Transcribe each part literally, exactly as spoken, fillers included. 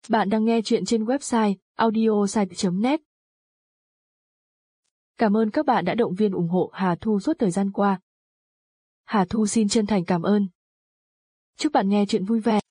Bạn đang nghe chuyện trên website audiosite chấm net. Cảm ơn các bạn đã động viên ủng hộ Hà Thu suốt thời gian qua. Hà Thu xin chân thành cảm ơn. Chúc bạn nghe chuyện vui vẻ.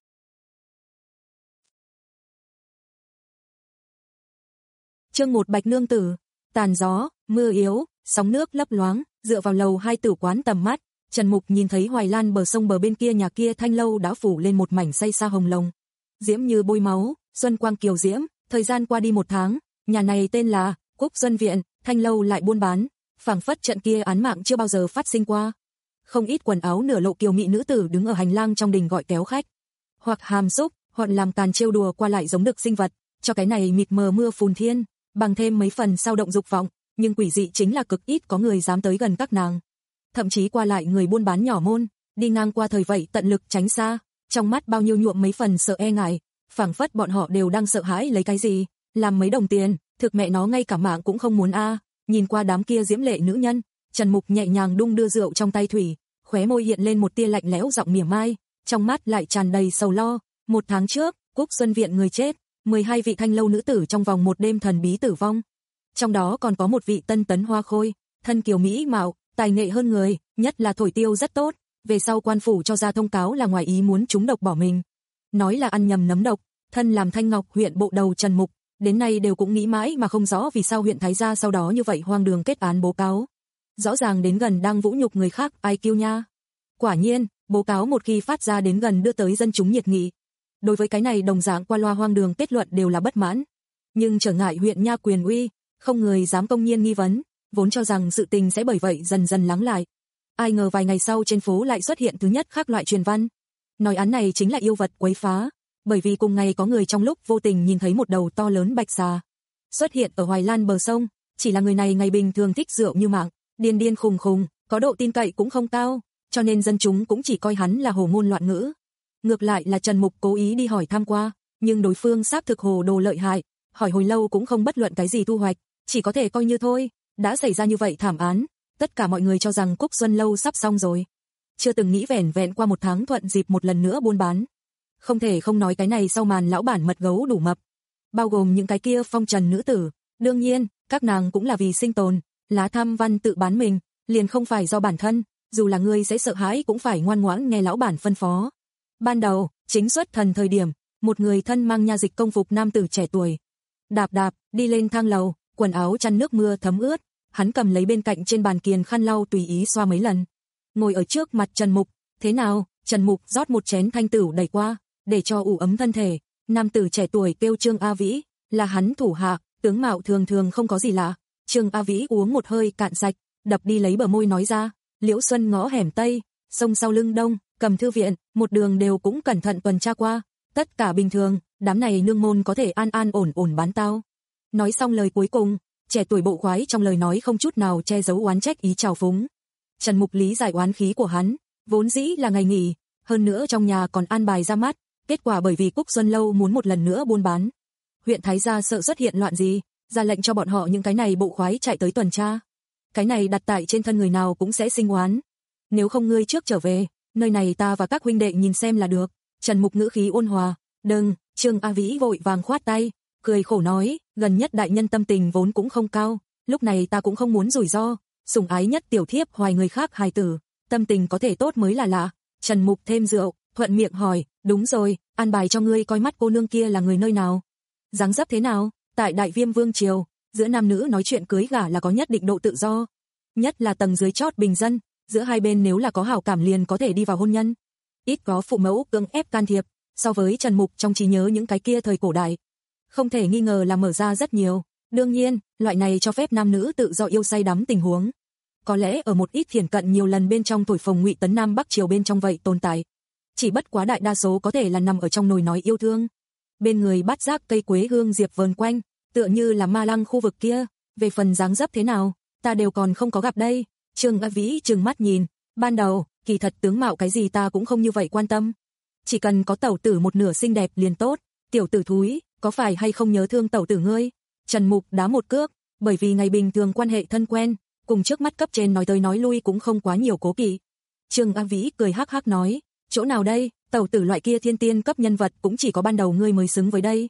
Chương một Bạch Nương Tử. Tàn gió, mưa yếu, sóng nước lấp loáng, dựa vào lầu hai tử quán tầm mắt, Trần Mục nhìn thấy Hoài Lan bờ sông bờ bên kia nhà kia thanh lâu đã phủ lên một mảnh say sa hồng lồng. Diễm như bôi máu, xuân quang kiều diễm, thời gian qua đi một tháng, nhà này tên là Cúc Xuân Viện, thanh lâu lại buôn bán, phảng phất trận kia án mạng chưa bao giờ phát sinh qua. Không ít quần áo nửa lộ kiều mị nữ tử đứng ở hành lang trong đình gọi kéo khách, hoặc hàm xúc, hoặc làm tàn trêu đùa qua lại giống được sinh vật, cho cái này mịt mờ mưa phùn thiên, bằng thêm mấy phần sao động dục vọng, nhưng quỷ dị chính là cực ít có người dám tới gần các nàng. Thậm chí qua lại người buôn bán nhỏ môn, đi ngang qua thời vậy tận lực tránh xa, trong mắt bao nhiêu nhuộm mấy phần sợ e ngại, phảng phất bọn họ đều đang sợ hãi lấy cái gì, làm mấy đồng tiền, thực mẹ nó ngay cả mạng cũng không muốn a. Nhìn qua đám kia diễm lệ nữ nhân, Trần Mục nhẹ nhàng đung đưa rượu trong tay thủy, khóe môi hiện lên một tia lạnh lẽo giọng mỉa mai, trong mắt lại tràn đầy sầu lo. Một tháng trước, Cúc Xuân Viện người chết, mười hai vị thanh lâu nữ tử trong vòng một đêm thần bí tử vong. Trong đó còn có một vị tân tấn hoa khôi, thân kiều mỹ mạo, tài nghệ hơn người, nhất là thổi tiêu rất tốt, về sau quan phủ cho ra thông cáo là ngoài ý muốn trúng độc bỏ mình. Nói là ăn nhầm nấm độc, thân làm Thanh Ngọc huyện bộ đầu Trần Mục, đến nay đều cũng nghĩ mãi mà không rõ vì sao huyện Thái gia sau đó như vậy hoang đường kết án bố cáo. Rõ ràng đến gần đang vũ nhục người khác, ai kêu nha. Quả nhiên, bố cáo một khi phát ra đến gần đưa tới dân chúng nhiệt nghị. Đối với cái này đồng dạng qua loa hoang đường kết luận đều là bất mãn. Nhưng trở ngại huyện nha quyền uy, không người dám công nhiên nghi vấn, vốn cho rằng sự tình sẽ bởi vậy dần dần lắng lại. Ai ngờ vài ngày sau trên phố lại xuất hiện thứ nhất khác loại truyền văn. Nói án này chính là yêu vật quấy phá, bởi vì cùng ngày có người trong lúc vô tình nhìn thấy một đầu to lớn bạch xà xuất hiện ở Hoài Lan bờ sông, chỉ là người này ngày bình thường thích rượu như mạng, điên điên khùng khùng, có độ tin cậy cũng không cao, cho nên dân chúng cũng chỉ coi hắn là hồ ngôn loạn ngữ. Ngược lại là Trần Mục cố ý đi hỏi thăm qua, nhưng đối phương xác thực hồ đồ lợi hại, hỏi hồi lâu cũng không bất luận cái gì thu hoạch, chỉ có thể coi như thôi. Đã xảy ra như vậy thảm án, tất cả mọi người cho rằng Cúc Xuân lâu sắp xong rồi. Chưa từng nghĩ vẻn vẹn qua một tháng thuận dịp một lần nữa buôn bán. Không thể không nói cái này sau màn lão bản mật gấu đủ mập, bao gồm những cái kia phong trần nữ tử, đương nhiên, các nàng cũng là vì sinh tồn, lá tham văn tự bán mình, liền không phải do bản thân, dù là ngươi sẽ sợ hãi cũng phải ngoan ngoãn nghe lão bản phân phó. Ban đầu, chính xuất thần thời điểm, một người thân mang nha dịch công phục nam tử trẻ tuổi, đạp đạp đi lên thang lầu, quần áo chăn nước mưa thấm ướt, hắn cầm lấy bên cạnh trên bàn kiền khăn lau tùy ý xoa mấy lần, ngồi ở trước mặt Trần Mục. Thế nào? Trần Mục rót một chén thanh tửu đẩy qua, để cho ủ ấm thân thể. Nam tử trẻ tuổi kêu Trương A Vĩ, là hắn thủ hạ, tướng mạo thường thường không có gì lạ. Trương A Vĩ uống một hơi cạn sạch, đập đi lấy bờ môi nói ra, Liễu Xuân ngõ hẻm tây, sông sau lưng đông, Cầm thư viện, một đường đều cũng cẩn thận tuần tra qua, tất cả bình thường, đám này nương môn có thể an an ổn ổn bán tao. Nói xong lời cuối cùng, trẻ tuổi bộ khoái trong lời nói không chút nào che giấu oán trách ý trào phúng. Trần Mục lý giải oán khí của hắn, vốn dĩ là ngày nghỉ, hơn nữa trong nhà còn an bài ra mắt, kết quả bởi vì Cúc Xuân lâu muốn một lần nữa buôn bán. Huyện Thái gia sợ xuất hiện loạn gì, ra lệnh cho bọn họ những cái này bộ khoái chạy tới tuần tra. Cái này đặt tại trên thân người nào cũng sẽ sinh oán. Nếu không ngươi trước trở về, nơi này ta và các huynh đệ nhìn xem là được. Trần Mục ngữ khí ôn hòa, đừng. Trương A Vĩ vội vàng khoát tay, cười khổ nói, gần nhất đại nhân tâm tình vốn cũng không cao, lúc này ta cũng không muốn rủi ro, sủng ái nhất tiểu thiếp hoài người khác hài tử, tâm tình có thể tốt mới là lạ. Trần Mục thêm rượu, thuận miệng hỏi, đúng rồi, an bài cho ngươi coi mắt cô nương kia là người nơi nào, dáng dấp thế nào? Tại Đại Viêm Vương triều, giữa nam nữ nói chuyện cưới gả là có nhất định độ tự do, nhất là tầng dưới chót bình dân, giữa hai bên nếu là có hảo cảm liền có thể đi vào hôn nhân, ít có phụ mẫu cưỡng ép can thiệp. So với Trần Mục trong trí nhớ những cái kia thời cổ đại, không thể nghi ngờ là mở ra rất nhiều. Đương nhiên, loại này cho phép nam nữ tự do yêu say đắm tình huống, có lẽ ở một ít thiển cận nhiều lần bên trong thổi phồng Ngụy Tấn Nam Bắc triều bên trong vậy tồn tại. Chỉ bất quá đại đa số có thể là nằm ở trong nồi nói yêu thương. Bên người bát giác cây quế hương diệp vờn quanh, tựa như là ma lăng khu vực kia. Về phần dáng dấp thế nào, ta đều còn không có gặp đây. Trương A Vĩ trừng mắt nhìn, ban đầu, kỳ thật tướng mạo cái gì ta cũng không như vậy quan tâm. Chỉ cần có tẩu tử một nửa xinh đẹp liền tốt. Tiểu tử thúi, có phải hay không nhớ thương tẩu tử ngươi? Trần Mục đá một cước, bởi vì ngày bình thường quan hệ thân quen, cùng trước mắt cấp trên nói tới nói lui cũng không quá nhiều cố kỵ. Trương A Vĩ cười hắc hắc nói, chỗ nào đây, tẩu tử loại kia thiên tiên cấp nhân vật cũng chỉ có ban đầu ngươi mới xứng với đây.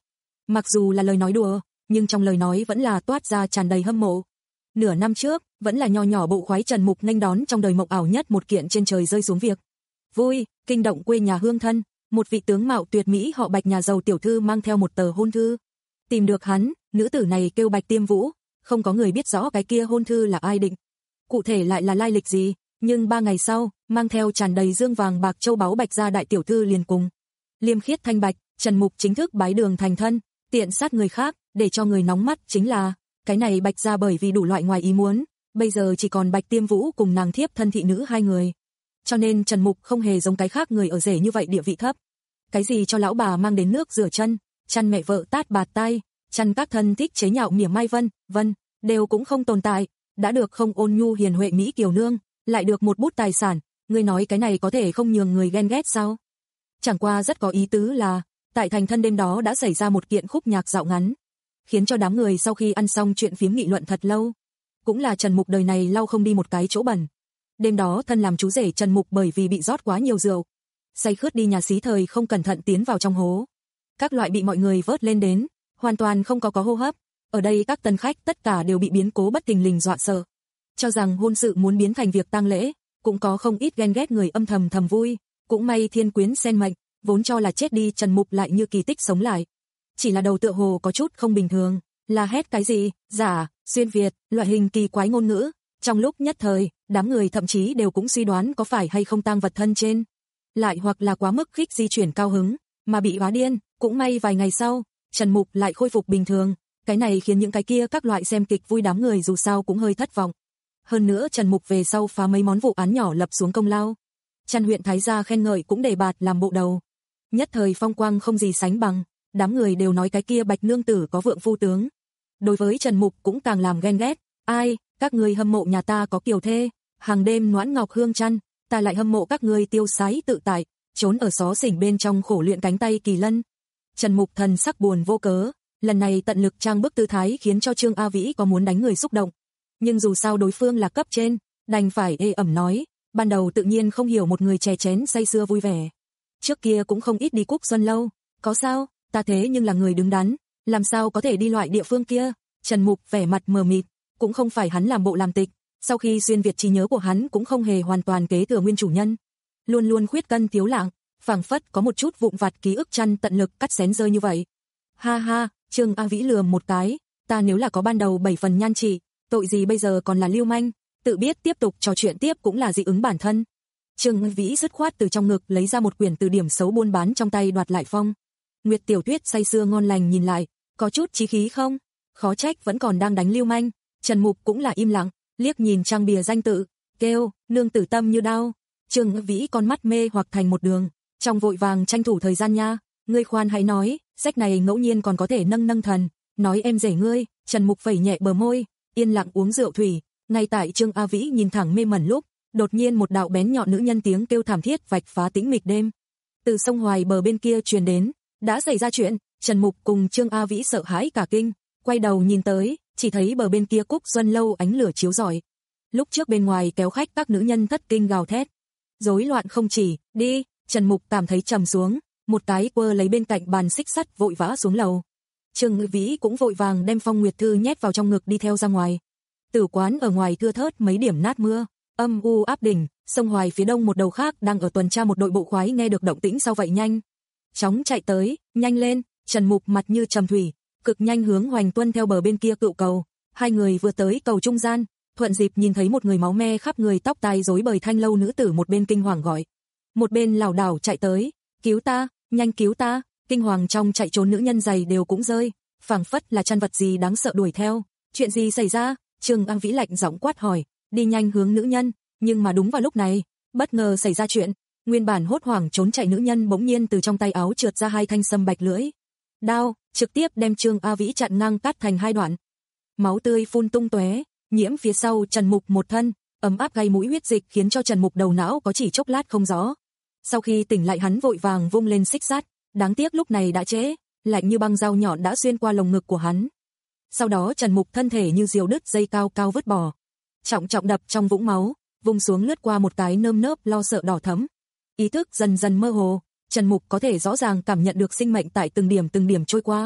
Mặc dù là lời nói đùa, nhưng trong lời nói vẫn là toát ra tràn đầy hâm mộ. Nửa năm trước, vẫn là nho nhỏ bộ khoái Trần Mục nghênh đón trong đời mộng ảo nhất một kiện trên trời rơi xuống việc vui, kinh động quê nhà hương thân, một vị tướng mạo tuyệt mỹ họ Bạch nhà giàu tiểu thư mang theo một tờ hôn thư. Tìm được hắn, nữ tử này kêu Bạch Tiêm Vũ, không có người biết rõ cái kia hôn thư là ai định. Cụ thể lại là lai lịch gì, nhưng ba ngày sau, mang theo tràn đầy dương vàng bạc châu báu Bạch gia đại tiểu thư liền cùng liêm khiết thanh bạch, Trần Mục chính thức bái đường thành thân, tiện sát người khác, để cho người nóng mắt chính là, cái này Bạch gia bởi vì đủ loại ngoài ý muốn, bây giờ chỉ còn Bạch Tiêm Vũ cùng nàng thiếp thân thị nữ hai người. Cho nên Trần Mục không hề giống cái khác người ở rể như vậy địa vị thấp. Cái gì cho lão bà mang đến nước rửa chân, chăn mẹ vợ tát bạt tay, chăn các thân thích chế nhạo mỉa mai vân, vân, đều cũng không tồn tại, đã được không ôn nhu hiền huệ mỹ kiều nương, lại được một bút tài sản, ngươi nói cái này có thể không nhường người ghen ghét sao? Chẳng qua rất có ý tứ là, tại thành thân đêm đó đã xảy ra một kiện khúc nhạc dạo ngắn, khiến cho đám người sau khi ăn xong chuyện phiếm nghị luận thật lâu. Cũng là Trần Mục đời này lau không đi một cái chỗ bẩn. Đêm đó thân làm chú rể Trần Mục bởi vì bị rót quá nhiều rượu, say khướt đi nhà xí thời không cẩn thận tiến vào trong hố. Các loại bị mọi người vớt lên đến, hoàn toàn không có có hô hấp. Ở đây các tân khách tất cả đều bị biến cố bất thình lình dọa sợ. Cho rằng hôn sự muốn biến thành việc tang lễ, cũng có không ít ghen ghét người âm thầm thầm vui. Cũng may thiên quyến sen mệnh, vốn cho là chết đi Trần Mục lại như kỳ tích sống lại. Chỉ là đầu tựa hồ có chút không bình thường, là hét cái gì, giả, xuyên Việt, loại hình kỳ quái ngôn ngữ. Trong lúc nhất thời, đám người thậm chí đều cũng suy đoán có phải hay không tang vật thân trên. Lại hoặc là quá mức khích di chuyển cao hứng, mà bị hóa điên. Cũng may vài ngày sau, Trần Mục lại khôi phục bình thường. Cái này khiến những cái kia các loại xem kịch vui đám người dù sao cũng hơi thất vọng. Hơn nữa Trần Mục về sau phá mấy món vụ án nhỏ lập xuống công lao. Trăn huyện Thái gia khen ngợi cũng đề bạt làm bộ đầu. Nhất thời phong quang không gì sánh bằng, đám người đều nói cái kia Bạch nương tử có vượng phu tướng. Đối với Trần Mục cũng càng làm ghen ghét, ai, các người hâm mộ nhà ta có kiều thê, hàng đêm noãn ngọc hương chăn, ta lại hâm mộ các người tiêu sái tự tại, trốn ở xó xỉnh bên trong khổ luyện cánh tay kỳ lân. Trần Mục thần sắc buồn vô cớ, lần này tận lực trang bức tư thái khiến cho Trương A Vĩ có muốn đánh người xúc động. Nhưng dù sao đối phương là cấp trên, đành phải ê ẩm nói, ban đầu tự nhiên không hiểu một người chè chén say sưa vui vẻ. Trước kia cũng không ít đi Cúc Xuân lâu, có sao, ta thế nhưng là người đứng đắn, làm sao có thể đi loại địa phương kia. Trần Mục vẻ mặt mờ mịt, cũng không phải hắn làm bộ làm tịch, sau khi xuyên Việt trí nhớ của hắn cũng không hề hoàn toàn kế thừa nguyên chủ nhân. Luôn luôn khuyết cân thiếu lạng, phảng phất có một chút vụn vặt ký ức chăn tận lực cắt xén rơi như vậy. Ha ha, Trương A Vĩ lườm một cái, ta nếu là có ban đầu bảy phần nhan trị, tội gì bây giờ còn là lưu manh, tự biết tiếp tục trò chuyện tiếp cũng là dị ứng bản thân. Trương A Vĩ dứt khoát từ trong ngực lấy ra một quyển từ điểm xấu buôn bán trong tay đoạt lại phong. Nguyệt Tiểu Tuyết say sưa ngon lành nhìn lại, có chút chí khí không? Khó trách vẫn còn đang đánh lưu manh. Trần Mục cũng là im lặng, liếc nhìn trang bìa danh tự, kêu, nương tử tâm như đao. Trương A Vĩ con mắt mê hoặc thành một đường, trong vội vàng tranh thủ thời gian nha, ngươi khoan hãy nói, sách này ngẫu nhiên còn có thể nâng nâng thần, nói em rể ngươi. Trần Mục vẩy nhẹ bờ môi, yên lặng uống rượu thủy, ngay tại Trương A Vĩ nhìn thẳng mê mẩn lúc, đột nhiên một đạo bén nhọn nữ nhân tiếng kêu thảm thiết vạch phá tĩnh mịch đêm. Từ sông Hoài bờ bên kia truyền đến, đã xảy ra chuyện. Trần Mục cùng Trương A Vĩ sợ hãi cả kinh, quay đầu nhìn tới, chỉ thấy bờ bên kia Cúc Xuân lâu ánh lửa chiếu rọi. Lúc trước bên ngoài kéo khách các nữ nhân thất kinh gào thét, rối loạn không chỉ, đi. Trần Mục cảm thấy trầm xuống, một cái quơ lấy bên cạnh bàn xích sắt vội vã xuống lầu. Trương Ngự Vĩ cũng vội vàng đem Phong Nguyệt Thư nhét vào trong ngực đi theo ra ngoài. Tử quán ở ngoài thưa thớt mấy điểm nát mưa, âm u áp đỉnh, sông Hoài phía đông một đầu khác đang ở tuần tra một đội bộ khoái nghe được động tĩnh sau vậy nhanh chóng chạy tới, nhanh lên. Trần Mục mặt như trầm thủy, cực nhanh hướng Hoành Tuân theo bờ bên kia cựu cầu. Hai người vừa tới cầu trung gian, thuận dịp nhìn thấy một người máu me khắp người tóc tai rối bời thanh lâu nữ tử một bên kinh hoàng gọi, một bên lảo đảo chạy tới, cứu ta, nhanh cứu ta. Kinh hoàng trong chạy trốn nữ nhân giày đều cũng rơi, phảng phất là chăn vật gì đáng sợ đuổi theo. Chuyện gì xảy ra? Trương A Vĩ lạnh giọng quát hỏi, đi nhanh hướng nữ nhân. Nhưng mà đúng vào lúc này, bất ngờ xảy ra chuyện, nguyên bản hốt hoảng trốn chạy nữ nhân bỗng nhiên từ trong tay áo trượt ra hai thanh sâm bạch lưỡi đao, trực tiếp đem Trương A Vĩ chặn ngang cắt thành hai đoạn. Máu tươi phun tung tóe, nhiễm phía sau Trần Mục một thân, ấm áp gây mũi huyết dịch khiến cho Trần Mục đầu não có chỉ chốc lát không rõ. Sau khi tỉnh lại hắn vội vàng vung lên xích sắt, đáng tiếc lúc này đã trễ, lạnh như băng dao nhọn đã xuyên qua lồng ngực của hắn. Sau đó Trần Mục thân thể như diều đứt dây cao cao vứt bỏ, trọng trọng đập trong vũng máu, vung xuống lướt qua một cái nơm nớp lo sợ đỏ thẫm. Ý thức dần dần mơ hồ, Trần Mục có thể rõ ràng cảm nhận được sinh mệnh tại từng điểm từng điểm trôi qua.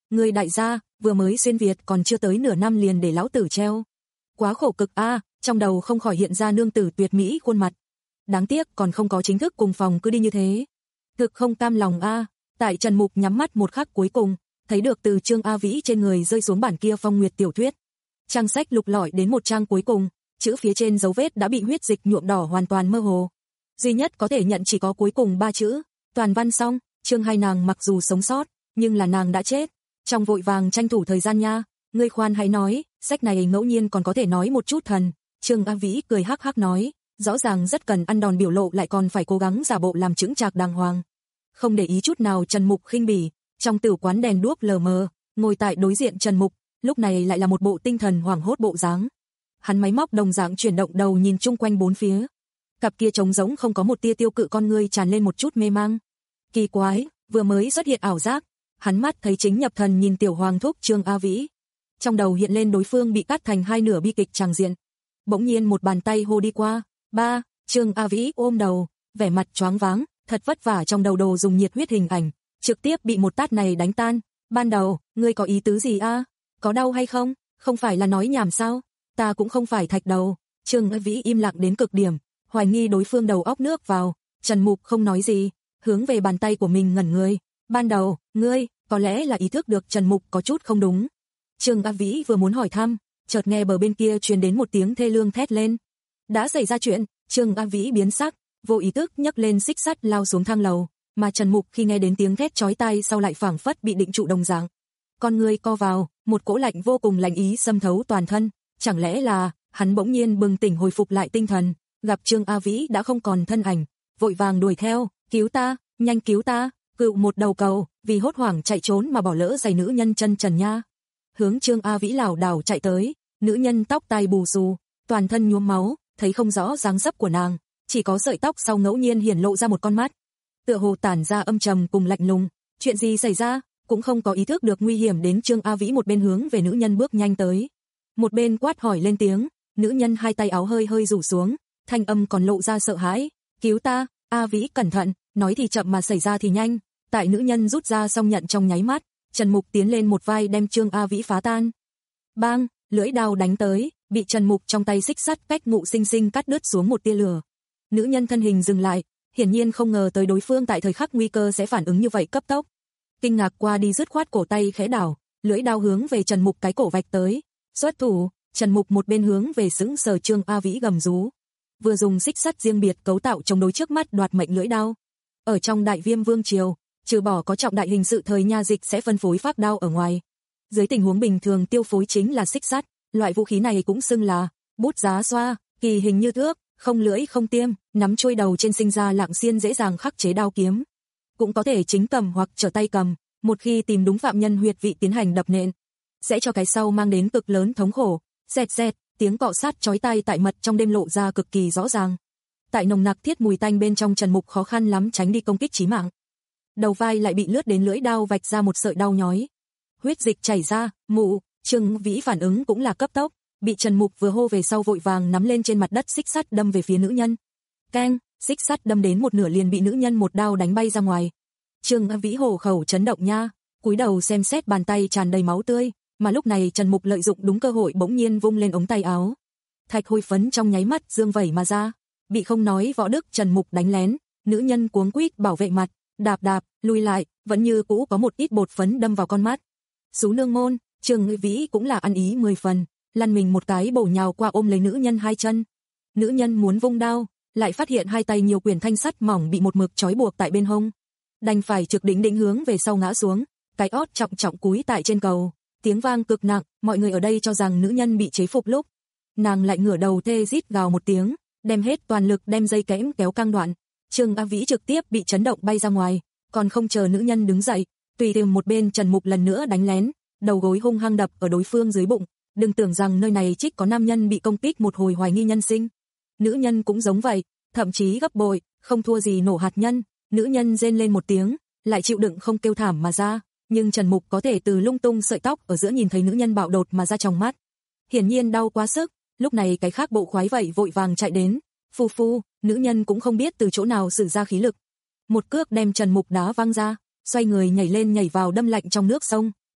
Ngươi đại gia, vừa mới xuyên Việt còn chưa tới nửa năm liền để lão tử treo. Quá khổ cực a, trong đầu không khỏi hiện ra nương tử tuyệt mỹ khuôn mặt. Đáng tiếc còn không có chính thức cùng phòng cứ đi như thế. Thực không cam lòng a. Tại Trần Mục nhắm mắt một khắc cuối cùng, thấy được từ Trương A Vĩ trên người rơi xuống bản kia phong nguyệt tiểu thuyết. Trang sách lục lọi đến một trang cuối cùng, chữ phía trên dấu vết đã bị huyết dịch nhuộm đỏ hoàn toàn mơ hồ. Duy nhất có thể nhận chỉ có cuối cùng ba chữ, toàn văn xong. Chương hai nàng mặc dù sống sót, nhưng là nàng đã chết. Trong vội vàng tranh thủ thời gian nha, ngươi khoan hãy nói, sách này ngẫu nhiên còn có thể nói một chút thần. Trương A Vĩ cười hắc hắc nói, rõ ràng rất cần ăn đòn biểu lộ lại còn phải cố gắng giả bộ làm chững chạc đàng hoàng. Không để ý chút nào Trần Mục khinh bỉ, trong tử quán đèn đuốc lờ mờ, ngồi tại đối diện Trần Mục, lúc này lại là một bộ tinh thần hoảng hốt bộ dáng. Hắn máy móc đồng dạng chuyển động đầu nhìn chung quanh bốn phía. Cặp kia trống rỗng không có một tia tiêu cự con ngươi tràn lên một chút mê mang. Kỳ quái, vừa mới xuất hiện ảo giác, hắn mắt thấy chính nhập thần nhìn tiểu hoàng thúc Trương A Vĩ. Trong đầu hiện lên đối phương bị cắt thành hai nửa bi kịch tràng diện. Bỗng nhiên một bàn tay hô đi qua, ba, Trương A Vĩ ôm đầu, vẻ mặt choáng váng, thật vất vả trong đầu đồ dùng nhiệt huyết hình ảnh, trực tiếp bị một tát này đánh tan. Ban đầu, ngươi có ý tứ gì a? Có đau hay không? Không phải là nói nhảm sao? Ta cũng không phải thạch đầu. Trương A Vĩ im lặng đến cực điểm, hoài nghi đối phương đầu óc nước vào. Trần Mục không nói gì, hướng về bàn tay của mình ngẩn người. Ban đầu, ngươi, có lẽ là ý thức được Trần Mục có chút không đúng. Trương A Vĩ vừa muốn hỏi thăm, chợt nghe bờ bên kia truyền đến một tiếng thê lương thét lên. Đã xảy ra chuyện, Trương A Vĩ biến sắc, vô ý thức nhấc lên xích sắt lao xuống thang lầu, mà Trần Mục khi nghe đến tiếng thét chói tai sau lại phảng phất bị định trụ đồng dạng. Con người co vào, một cỗ lạnh vô cùng lạnh ý xâm thấu toàn thân, chẳng lẽ là, hắn bỗng nhiên bừng tỉnh hồi phục lại tinh thần, gặp Trương A Vĩ đã không còn thân ảnh, vội vàng đuổi theo, cứu ta, nhanh cứu ta, cựu một đầu cầu, vì hốt hoảng chạy trốn mà bỏ lỡ giày nữ nhân chân trần nha. Hướng Trương A Vĩ lảo đảo chạy tới, nữ nhân tóc tai bù xù, toàn thân nhuốm máu, thấy không rõ dáng dấp của nàng, chỉ có sợi tóc sau ngẫu nhiên hiển lộ ra một con mắt. Tựa hồ tản ra âm trầm cùng lạnh lùng, chuyện gì xảy ra, cũng không có ý thức được nguy hiểm đến Trương A Vĩ một bên hướng về nữ nhân bước nhanh tới. Một bên quát hỏi lên tiếng, nữ nhân hai tay áo hơi hơi rủ xuống, thanh âm còn lộ ra sợ hãi, cứu ta, A Vĩ cẩn thận, nói thì chậm mà xảy ra thì nhanh. Tại nữ nhân rút ra xong nhận trong nháy mắt, Trần Mục tiến lên một vai đem Trương A Vĩ phá tan. Bang, lưỡi đao đánh tới, bị Trần Mục trong tay xích sắt cách ngụ sinh sinh cắt đứt xuống một tia lửa. Nữ nhân thân hình dừng lại, hiển nhiên không ngờ tới đối phương tại thời khắc nguy cơ sẽ phản ứng như vậy cấp tốc. Kinh ngạc qua đi dứt khoát cổ tay khẽ đảo, lưỡi đao hướng về Trần Mục cái cổ vạch tới. Xuất thủ, Trần Mục một bên hướng về sững sờ Trương A Vĩ gầm rú, vừa dùng xích sắt riêng biệt cấu tạo chống đối trước mắt đoạt mệnh lưỡi đao. Ở trong Đại Viêm Vương triều, trừ bỏ có trọng đại hình sự thời nha dịch sẽ phân phối phác đao ở ngoài. Dưới tình huống bình thường tiêu phối chính là xích sắt, loại vũ khí này cũng xưng là bút giá xoa, kỳ hình như thước, không lưỡi không tiêm, nắm chuôi đầu trên sinh ra lạng xiên dễ dàng khắc chế đao kiếm. Cũng có thể chính cầm hoặc trở tay cầm, một khi tìm đúng phạm nhân huyệt vị tiến hành đập nện, sẽ cho cái sau mang đến cực lớn thống khổ. Rẹt rẹt, tiếng cọ sát chói tai tại mật trong đêm lộ ra cực kỳ rõ ràng. Tại nồng nặc thiết mùi tanh bên trong Trần Mục khó khăn lắm tránh đi công kích chí mạng. Đầu vai lại bị lướt đến lưỡi đao vạch ra một sợi đau nhói. Huyết dịch chảy ra, mụ, Trương Vĩ phản ứng cũng là cấp tốc, bị Trần Mục vừa hô về sau vội vàng nắm lên trên mặt đất xích sắt đâm về phía nữ nhân. Keng, xích sắt đâm đến một nửa liền bị nữ nhân một đao đánh bay ra ngoài. Trương Vĩ hổ khẩu chấn động nha, cúi đầu xem xét bàn tay tràn đầy máu tươi, mà lúc này Trần Mục lợi dụng đúng cơ hội bỗng nhiên vung lên ống tay áo. Thạch hôi phấn trong nháy mắt dương vẩy mà ra, bị không nói võ đức Trần Mục đánh lén, nữ nhân cuống quýt bảo vệ mặt, đạp đạp, lùi lại, vẫn như cũ có một ít bột phấn đâm vào con mắt. Sú nương môn, Trương Vĩ cũng là ăn ý mười phần, lăn mình một cái bổ nhào qua ôm lấy nữ nhân hai chân. Nữ nhân muốn vung đao, lại phát hiện hai tay nhiều quyển thanh sắt mỏng bị một mực trói buộc tại bên hông, đành phải trực đỉnh đỉnh hướng về sau ngã xuống, cái ót trọng trọng cúi tại trên cầu, tiếng vang cực nặng, mọi người ở đây cho rằng nữ nhân bị chế phục lúc, nàng lại ngửa đầu thê rít gào một tiếng, đem hết toàn lực đem dây kẽm kéo căng đoạn. Trương A Vĩ trực tiếp bị chấn động bay ra ngoài, còn không chờ nữ nhân đứng dậy, tùy tiện một bên Trần Mục lần nữa đánh lén, đầu gối hung hăng đập ở đối phương dưới bụng. Đừng tưởng rằng nơi này trích có nam nhân bị công kích một hồi hoài nghi nhân sinh, nữ nhân cũng giống vậy, thậm chí gấp bội, không thua gì nổ hạt nhân. Nữ nhân rên lên một tiếng, lại chịu đựng không kêu thảm mà ra, nhưng Trần Mục có thể từ lung tung sợi tóc ở giữa nhìn thấy nữ nhân bạo đột mà ra trong mắt. Hiển nhiên đau quá sức, lúc này cái khác bộ khoái vậy vội vàng chạy đến. Phu phu, nữ nhân cũng không biết từ chỗ nào sử ra khí lực, một cước đem Trần Mục đá văng ra, xoay người nhảy lên nhảy vào đâm lạnh trong nước sông,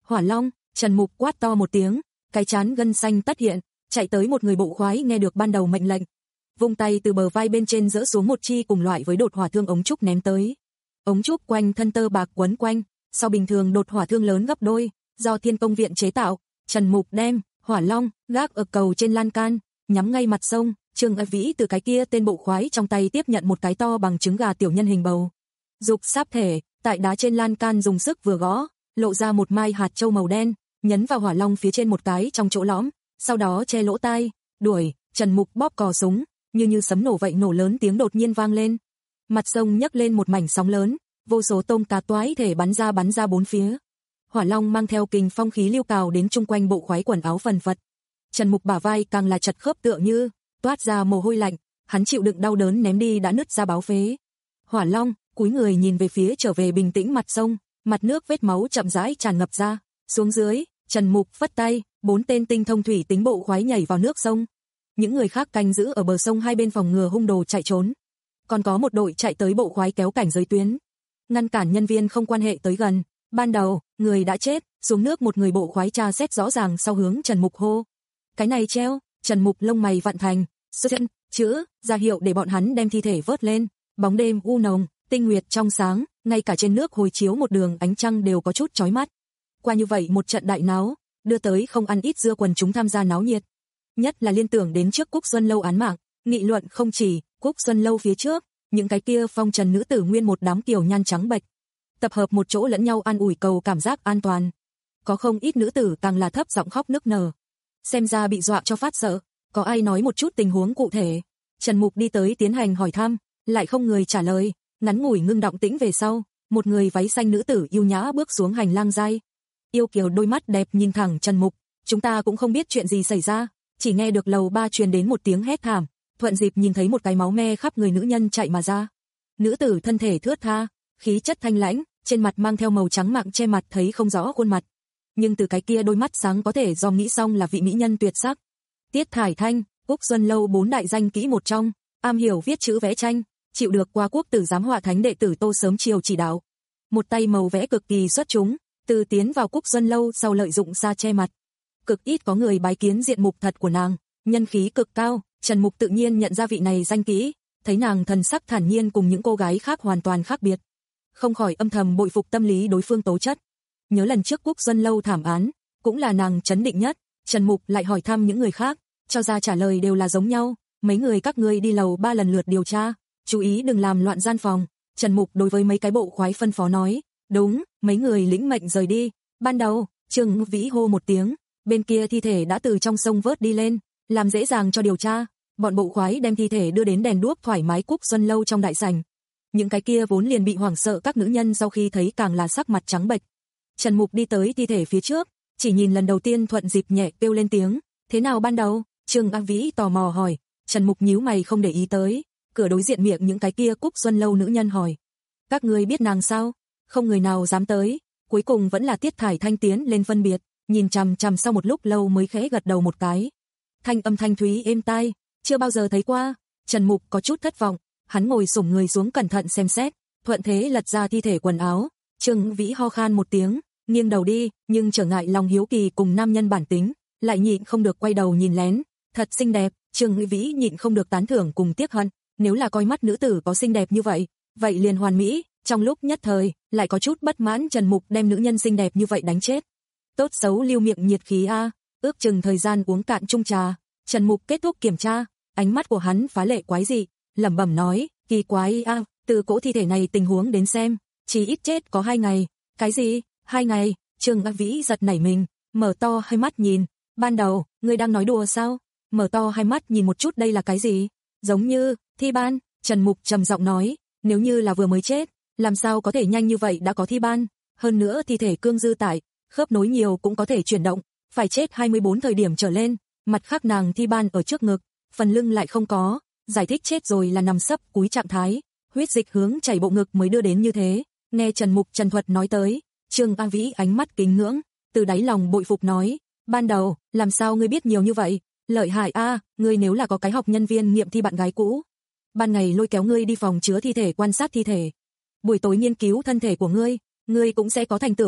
Hỏa Long, Trần Mục quát to một tiếng, cái chán gân xanh tất hiện, chạy tới một người bộ khoái nghe được ban đầu mệnh lệnh. Vung tay từ bờ vai bên trên giỡ xuống một chi cùng loại với đột hỏa thương ống trúc ném tới. Ống trúc quanh thân tơ bạc quấn quanh, sau bình thường đột hỏa thương lớn gấp đôi, do Thiên Công viện chế tạo. Trần Mục đem Hỏa Long gác ở cầu trên lan can, nhắm ngay mặt sông. Trương A Vĩ từ cái kia tên bộ khoái trong tay tiếp nhận một cái to bằng trứng gà tiểu nhân hình bầu dục sáp thể, tại đá trên lan can dùng sức vừa gõ, lộ ra một mai hạt châu màu đen, nhấn vào Hỏa Long phía trên một cái trong chỗ lõm, sau đó che lỗ tai, đuổi. Trần Mục bóp cò súng, như như sấm nổ vậy nổ lớn tiếng đột nhiên vang lên. Mặt sông nhấc lên một mảnh sóng lớn, vô số tôm cá toái thể bắn ra bắn ra bốn phía. Hỏa Long mang theo kình phong khí lưu cào đến chung quanh bộ khoái quần áo phần phật. Trần Mục bả vai càng là chật khớp tựa như toát ra mồ hôi lạnh, hắn chịu đựng đau đớn ném đi đã nứt ra báo phế. Hỏa Long cúi người nhìn về phía trở về bình tĩnh mặt sông, mặt nước vết máu chậm rãi tràn ngập ra, xuống dưới, Trần Mục phất tay, bốn tên tinh thông thủy tính bộ khoái nhảy vào nước sông. Những người khác canh giữ ở bờ sông hai bên phòng ngừa hung đồ chạy trốn. Còn có một đội chạy tới bộ khoái kéo cảnh giới tuyến, ngăn cản nhân viên không quan hệ tới gần. Ban đầu, người đã chết, xuống nước một người bộ khoái tra xét rõ ràng sau hướng Trần Mục hô. Cái này treo. Trần Mục lông mày vặn thành xuất hiện chữ ra hiệu để bọn hắn đem thi thể vớt lên. Bóng đêm u nồng, tinh nguyệt trong sáng, ngay cả trên nước hồi chiếu một đường ánh trăng đều có chút chói mắt. Qua như vậy một trận đại náo, đưa tới không ăn ít dưa quần chúng tham gia náo nhiệt. Nhất là liên tưởng đến trước Cúc Xuân Lâu án mạng, nghị luận không chỉ. Cúc Xuân Lâu phía trước, những cái kia phong trần nữ tử nguyên một đám kiều nhan trắng bệch, tập hợp một chỗ lẫn nhau an ủi cầu cảm giác an toàn. Có không ít nữ tử càng là thấp giọng khóc nức nở, xem ra bị dọa cho phát sợ. Có ai nói một chút tình huống cụ thể? Trần Mục đi tới tiến hành hỏi thăm, lại không người trả lời. Ngắn ngủi ngưng động tĩnh về sau, một người váy xanh nữ tử yêu nhã bước xuống hành lang dai. Yêu kiều đôi mắt đẹp nhìn thẳng Trần Mục. Chúng ta cũng không biết chuyện gì xảy ra, chỉ nghe được lầu ba truyền đến một tiếng hét thảm, thuận dịp nhìn thấy một cái máu me khắp người nữ nhân chạy mà ra. Nữ tử thân thể thướt tha, khí chất thanh lãnh, trên mặt mang theo màu trắng mạng che mặt thấy không rõ khuôn mặt. Nhưng từ cái kia đôi mắt sáng có thể do nghĩ xong là vị mỹ nhân tuyệt sắc. Tiết Thải Thanh, Cúc Xuân Lâu bốn đại danh kỹ một trong, am hiểu viết chữ vẽ tranh, chịu được qua quốc tử giám họa thánh đệ tử Tô Sớm Chiều chỉ đạo. Một tay màu vẽ cực kỳ xuất chúng, từ tiến vào Cúc Xuân Lâu sau lợi dụng ra che mặt. Cực ít có người bái kiến diện mục thật của nàng, nhân khí cực cao. Trần Mục tự nhiên nhận ra vị này danh kỹ, thấy nàng thần sắc thản nhiên cùng những cô gái khác hoàn toàn khác biệt, không khỏi âm thầm bội phục tâm lý đối phương tố chất. Nhớ lần trước Cúc Xuân Lâu thảm án, cũng là nàng trấn định nhất. Trần Mục lại hỏi thăm những người khác, cho ra trả lời đều là giống nhau. Mấy người các ngươi đi lầu ba lần lượt điều tra, chú ý đừng làm loạn gian phòng. Trần Mục đối với mấy cái bộ khoái phân phó nói. Đúng, mấy người lĩnh mệnh rời đi. Ban đầu, Trương Vĩ hô một tiếng, bên kia thi thể đã từ trong sông vớt đi lên, làm dễ dàng cho điều tra. Bọn bộ khoái đem thi thể đưa đến đèn đuốc thoải mái Cúc Xuân Lâu trong đại sảnh. Những cái kia vốn liền bị hoảng sợ các nữ nhân sau khi thấy càng là sắc mặt trắng bệch. Trần Mục đi tới thi thể phía trước, chỉ nhìn lần đầu tiên thuận dịp nhẹ kêu lên tiếng. Thế nào ban đầu? Trương A Vĩ tò mò hỏi. Trần Mục nhíu mày không để ý tới. Cửa đối diện miệng những cái kia Cúc Xuân Lâu nữ nhân hỏi. Các ngươi biết nàng sao? Không người nào dám tới. Cuối cùng vẫn là Tiết Thải Thanh tiến lên phân biệt, nhìn chằm chằm sau một lúc lâu mới khẽ gật đầu một cái. Thanh âm thanh thúy êm tai, chưa bao giờ thấy qua. Trần Mục có chút thất vọng, hắn ngồi xổm người xuống cẩn thận xem xét, thuận thế lật ra thi thể quần áo. Trương Vĩ ho khan một tiếng, nghiêng đầu đi, nhưng trở ngại lòng hiếu kỳ cùng nam nhân bản tính, lại nhịn không được quay đầu nhìn lén. Thật xinh đẹp. Trương Vĩ nhịn không được tán thưởng cùng tiếc hận, nếu là coi mắt nữ tử có xinh đẹp như vậy, vậy liền hoàn mỹ. Trong lúc nhất thời, lại có chút bất mãn Trần Mục đem nữ nhân xinh đẹp như vậy đánh chết. Tốt xấu lưu miệng nhiệt khí a. Ước chừng thời gian uống cạn chung trà, Trần Mục kết thúc kiểm tra, ánh mắt của hắn phá lệ quái dị, lẩm bẩm nói, kỳ quái a, từ cỗ thi thể này tình huống đến xem, chỉ ít chết có hai ngày. Cái gì? Hai ngày? Trương A Vĩ giật nảy mình, mở to hai mắt nhìn. Ban đầu, ngươi đang nói đùa sao? Mở to hai mắt nhìn một chút đây là cái gì? Giống như thi ban. Trần Mục trầm giọng nói, nếu như là vừa mới chết, làm sao có thể nhanh như vậy đã có thi ban? Hơn nữa thi thể cương dư tải, khớp nối nhiều cũng có thể chuyển động, phải chết hai mươi bốn thời điểm trở lên. Mặt khác nàng thi ban ở trước ngực, phần lưng lại không có, giải thích chết rồi là nằm sấp cúi trạng thái, huyết dịch hướng chảy bộ ngực mới đưa đến như thế. Nghe Trần Mục trần thuật nói tới, Trương A Vĩ ánh mắt kính ngưỡng, từ đáy lòng bội phục nói, ban đầu, làm sao ngươi biết nhiều như vậy? Lợi hại a, ngươi nếu là có cái học nhân viên nghiệm thi bạn gái cũ, ban ngày lôi kéo ngươi đi phòng chứa thi thể quan sát thi thể, buổi tối nghiên cứu thân thể của ngươi, ngươi cũng sẽ có thành tựu.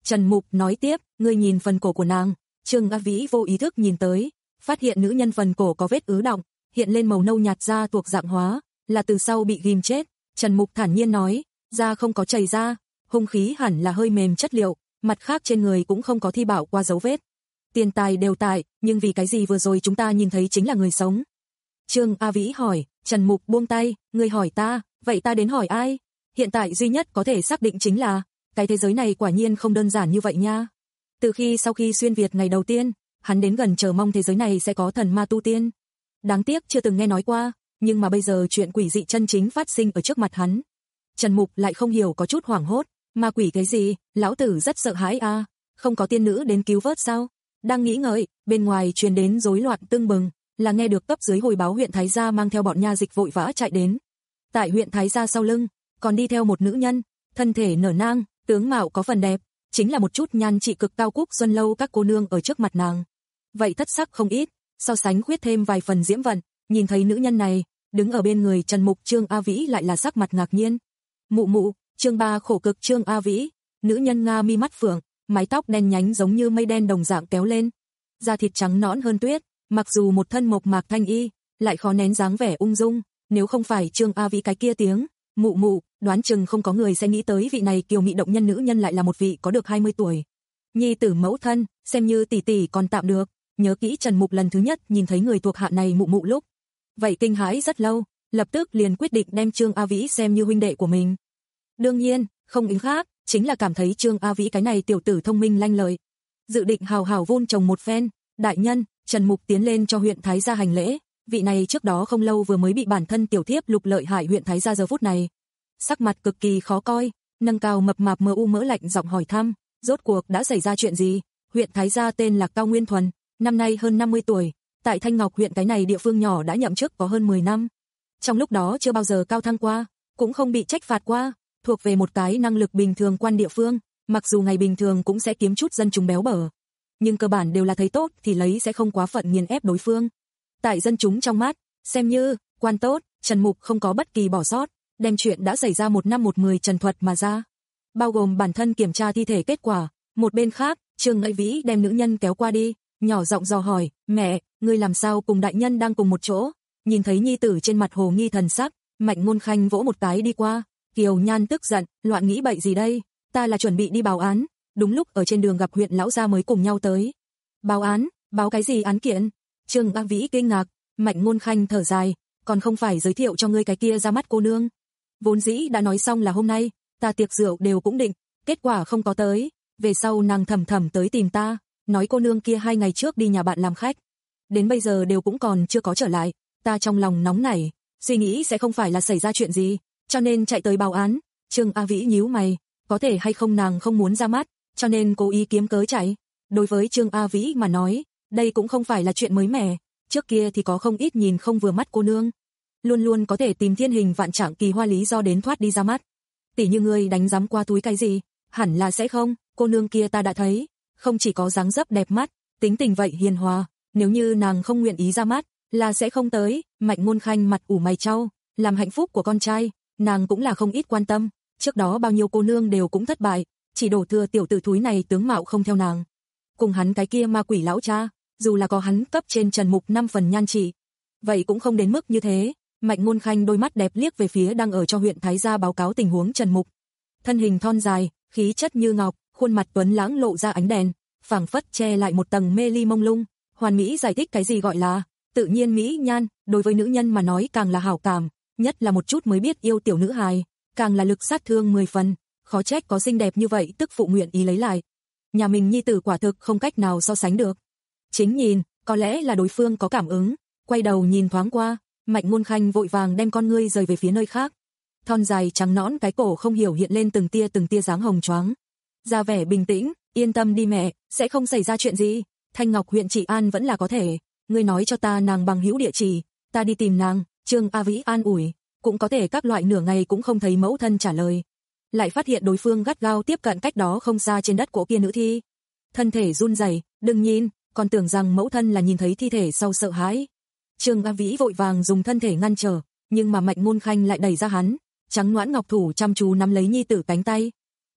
Trần Mục nói tiếp, ngươi nhìn phần cổ của nàng. Trương A Vĩ vô ý thức nhìn tới, phát hiện nữ nhân phần cổ có vết ứ đọng, hiện lên màu nâu nhạt da thuộc dạng hóa, là từ sau bị ghim chết. Trần Mục thản nhiên nói, da không có chảy ra, hung khí hẳn là hơi mềm chất liệu, mặt khác trên người cũng không có thi bảo qua dấu vết. Tiền tài đều tại, nhưng vì cái gì vừa rồi chúng ta nhìn thấy chính là người sống? Trương A Vĩ hỏi. Trần Mục buông tay, ngươi hỏi ta, vậy ta đến hỏi ai? Hiện tại duy nhất có thể xác định chính là, cái thế giới này quả nhiên không đơn giản như vậy nha. Từ khi sau khi xuyên Việt ngày đầu tiên, hắn đến gần chờ mong thế giới này sẽ có thần ma tu tiên. Đáng tiếc chưa từng nghe nói qua, nhưng mà bây giờ chuyện quỷ dị chân chính phát sinh ở trước mặt hắn. Trần Mục lại không hiểu có chút hoảng hốt, ma quỷ cái gì, lão tử rất sợ hãi a, à. Không có tiên nữ đến cứu vớt sao? Đang nghĩ ngợi, bên ngoài truyền đến rối loạn tưng bừng, là nghe được cấp dưới hồi báo huyện Thái Gia mang theo bọn nha dịch vội vã chạy đến. Tại huyện Thái Gia sau lưng, còn đi theo một nữ nhân, thân thể nở nang, tướng mạo có phần đẹp, chính là một chút nhan trị cực cao Cúc Xuân Lâu các cô nương ở trước mặt nàng. Vậy thất sắc không ít, so sánh khuyết thêm vài phần diễm vận, nhìn thấy nữ nhân này, đứng ở bên người Trần Mục Trương A Vĩ lại là sắc mặt ngạc nhiên. Mụ mụ, chương ba khổ cực Trương A Vĩ, nữ nhân Nga mi mắt phượng, mái tóc đen nhánh giống như mây đen đồng dạng kéo lên, da thịt trắng nõn hơn tuyết, mặc dù một thân mộc mạc thanh y, lại khó nén dáng vẻ ung dung, nếu không phải Trương A Vĩ cái kia tiếng mụ mụ, đoán chừng không có người sẽ nghĩ tới vị này kiều mị động nhân nữ nhân lại là một vị có được hai mươi tuổi. Nhi tử mẫu thân, xem như tỷ tỷ còn tạm được, nhớ kỹ Trần Mục lần thứ nhất nhìn thấy người thuộc hạ này mụ mụ lúc. Vậy kinh hãi rất lâu, lập tức liền quyết định đem Trương A Vĩ xem như huynh đệ của mình. Đương nhiên, không ý khác, chính là cảm thấy Trương A Vĩ cái này tiểu tử thông minh lanh lợi. Dự định hào hào vun trồng một phen, đại nhân, Trần Mục tiến lên cho huyện Thái Gia hành lễ, vị này trước đó không lâu vừa mới bị bản thân tiểu thiếp lục lợi hại huyện Thái Gia giờ phút này. Sắc mặt cực kỳ khó coi, nâng cao mập mạp mờ u mỡ lạnh giọng hỏi thăm, rốt cuộc đã xảy ra chuyện gì? Huyện Thái Gia tên là Cao Nguyên Thuần, năm nay hơn năm mươi tuổi, tại Thanh Ngọc huyện cái này địa phương nhỏ đã nhậm chức có hơn mười năm. Trong lúc đó chưa bao giờ cao thăng qua, cũng không bị trách phạt qua, thuộc về một cái năng lực bình thường quan địa phương, mặc dù ngày bình thường cũng sẽ kiếm chút dân chúng béo bở, nhưng cơ bản đều là thấy tốt thì lấy sẽ không quá phận nghiền ép đối phương. Tại dân chúng trong mắt, xem như quan tốt, Trần Mục không có bất kỳ bỏ sót, đem chuyện đã xảy ra một năm một mười trần thuật mà ra, bao gồm bản thân kiểm tra thi thể kết quả. Một bên khác, Trương A Vĩ đem nữ nhân kéo qua đi, nhỏ giọng dò hỏi, mẹ, ngươi làm sao cùng đại nhân đang cùng một chỗ? Nhìn thấy nhi tử trên mặt hồ nghi thần sắc, Mạnh Ngôn Khanh vỗ một cái đi qua, Kiều Nhan tức giận, loạn nghĩ bậy gì đây, ta là chuẩn bị đi báo án, đúng lúc ở trên đường gặp huyện lão gia mới cùng nhau tới. Báo án, báo cái gì án kiện? Trương A Vĩ kinh ngạc, Mạnh Ngôn Khanh thở dài, còn không phải giới thiệu cho ngươi cái kia ra mắt cô nương. Vốn dĩ đã nói xong là hôm nay, ta tiệc rượu đều cũng định, kết quả không có tới, về sau nàng thầm thầm tới tìm ta, nói cô nương kia hai ngày trước đi nhà bạn làm khách, đến bây giờ đều cũng còn chưa có trở lại, ta trong lòng nóng nảy, suy nghĩ sẽ không phải là xảy ra chuyện gì, cho nên chạy tới báo án. Trương A Vĩ nhíu mày, có thể hay không nàng không muốn ra mắt, cho nên cố ý kiếm cớ chạy. Đối với Trương A Vĩ mà nói, đây cũng không phải là chuyện mới mẻ, trước kia thì có không ít nhìn không vừa mắt cô nương, luôn luôn có thể tìm thiên hình vạn trạng kỳ hoa lý do đến thoát đi ra mắt. Tỷ như ngươi đánh giám qua túi cái gì, hẳn là sẽ không, cô nương kia ta đã thấy, không chỉ có dáng dấp đẹp mắt, tính tình vậy hiền hòa, nếu như nàng không nguyện ý ra mắt, là sẽ không tới. Mạnh Ngôn Khanh mặt ủ mày chau, làm hạnh phúc của con trai, nàng cũng là không ít quan tâm, trước đó bao nhiêu cô nương đều cũng thất bại, chỉ đổ thừa tiểu tử thúi này tướng mạo không theo nàng. Cùng hắn cái kia ma quỷ lão cha, dù là có hắn cấp trên Trần Mục năm phần nhan trị, vậy cũng không đến mức như thế. Mạnh Ngôn Khanh đôi mắt đẹp liếc về phía đang ở cho huyện Thái Gia báo cáo tình huống Trần Mục. Thân hình thon dài, khí chất như ngọc, khuôn mặt tuấn lãng lộ ra ánh đèn, phảng phất che lại một tầng mê ly mông lung, hoàn mỹ giải thích cái gì gọi là tự nhiên mỹ nhan, đối với nữ nhân mà nói càng là hảo cảm, nhất là một chút mới biết yêu tiểu nữ hài, càng là lực sát thương mười phần, khó trách có xinh đẹp như vậy tức phụ nguyện ý lấy lại. Nhà mình nhi tử quả thực không cách nào so sánh được. Chính nhìn, có lẽ là đối phương có cảm ứng, quay đầu nhìn thoáng qua, Mạnh Ngôn Khanh vội vàng đem con ngươi rời về phía nơi khác. Thon dài trắng nõn cái cổ không hiểu hiện lên từng tia từng tia dáng hồng choáng. Ra vẻ bình tĩnh, yên tâm đi mẹ, sẽ không xảy ra chuyện gì, Thanh Ngọc huyện trị an vẫn là có thể, ngươi nói cho ta nàng bằng hữu địa chỉ, ta đi tìm nàng. Trương A Vĩ an ủi, cũng có thể các loại nửa ngày cũng không thấy mẫu thân trả lời. Lại phát hiện đối phương gắt gao tiếp cận cách đó không xa trên đất của kia nữ thi. Thân thể run rẩy, đừng nhìn, còn tưởng rằng mẫu thân là nhìn thấy thi thể sau sợ hãi. Trương A Vĩ vội vàng dùng thân thể ngăn trở, nhưng mà Mạnh Ngôn Khanh lại đẩy ra hắn, trắng nõn ngọc thủ chăm chú nắm lấy nhi tử cánh tay.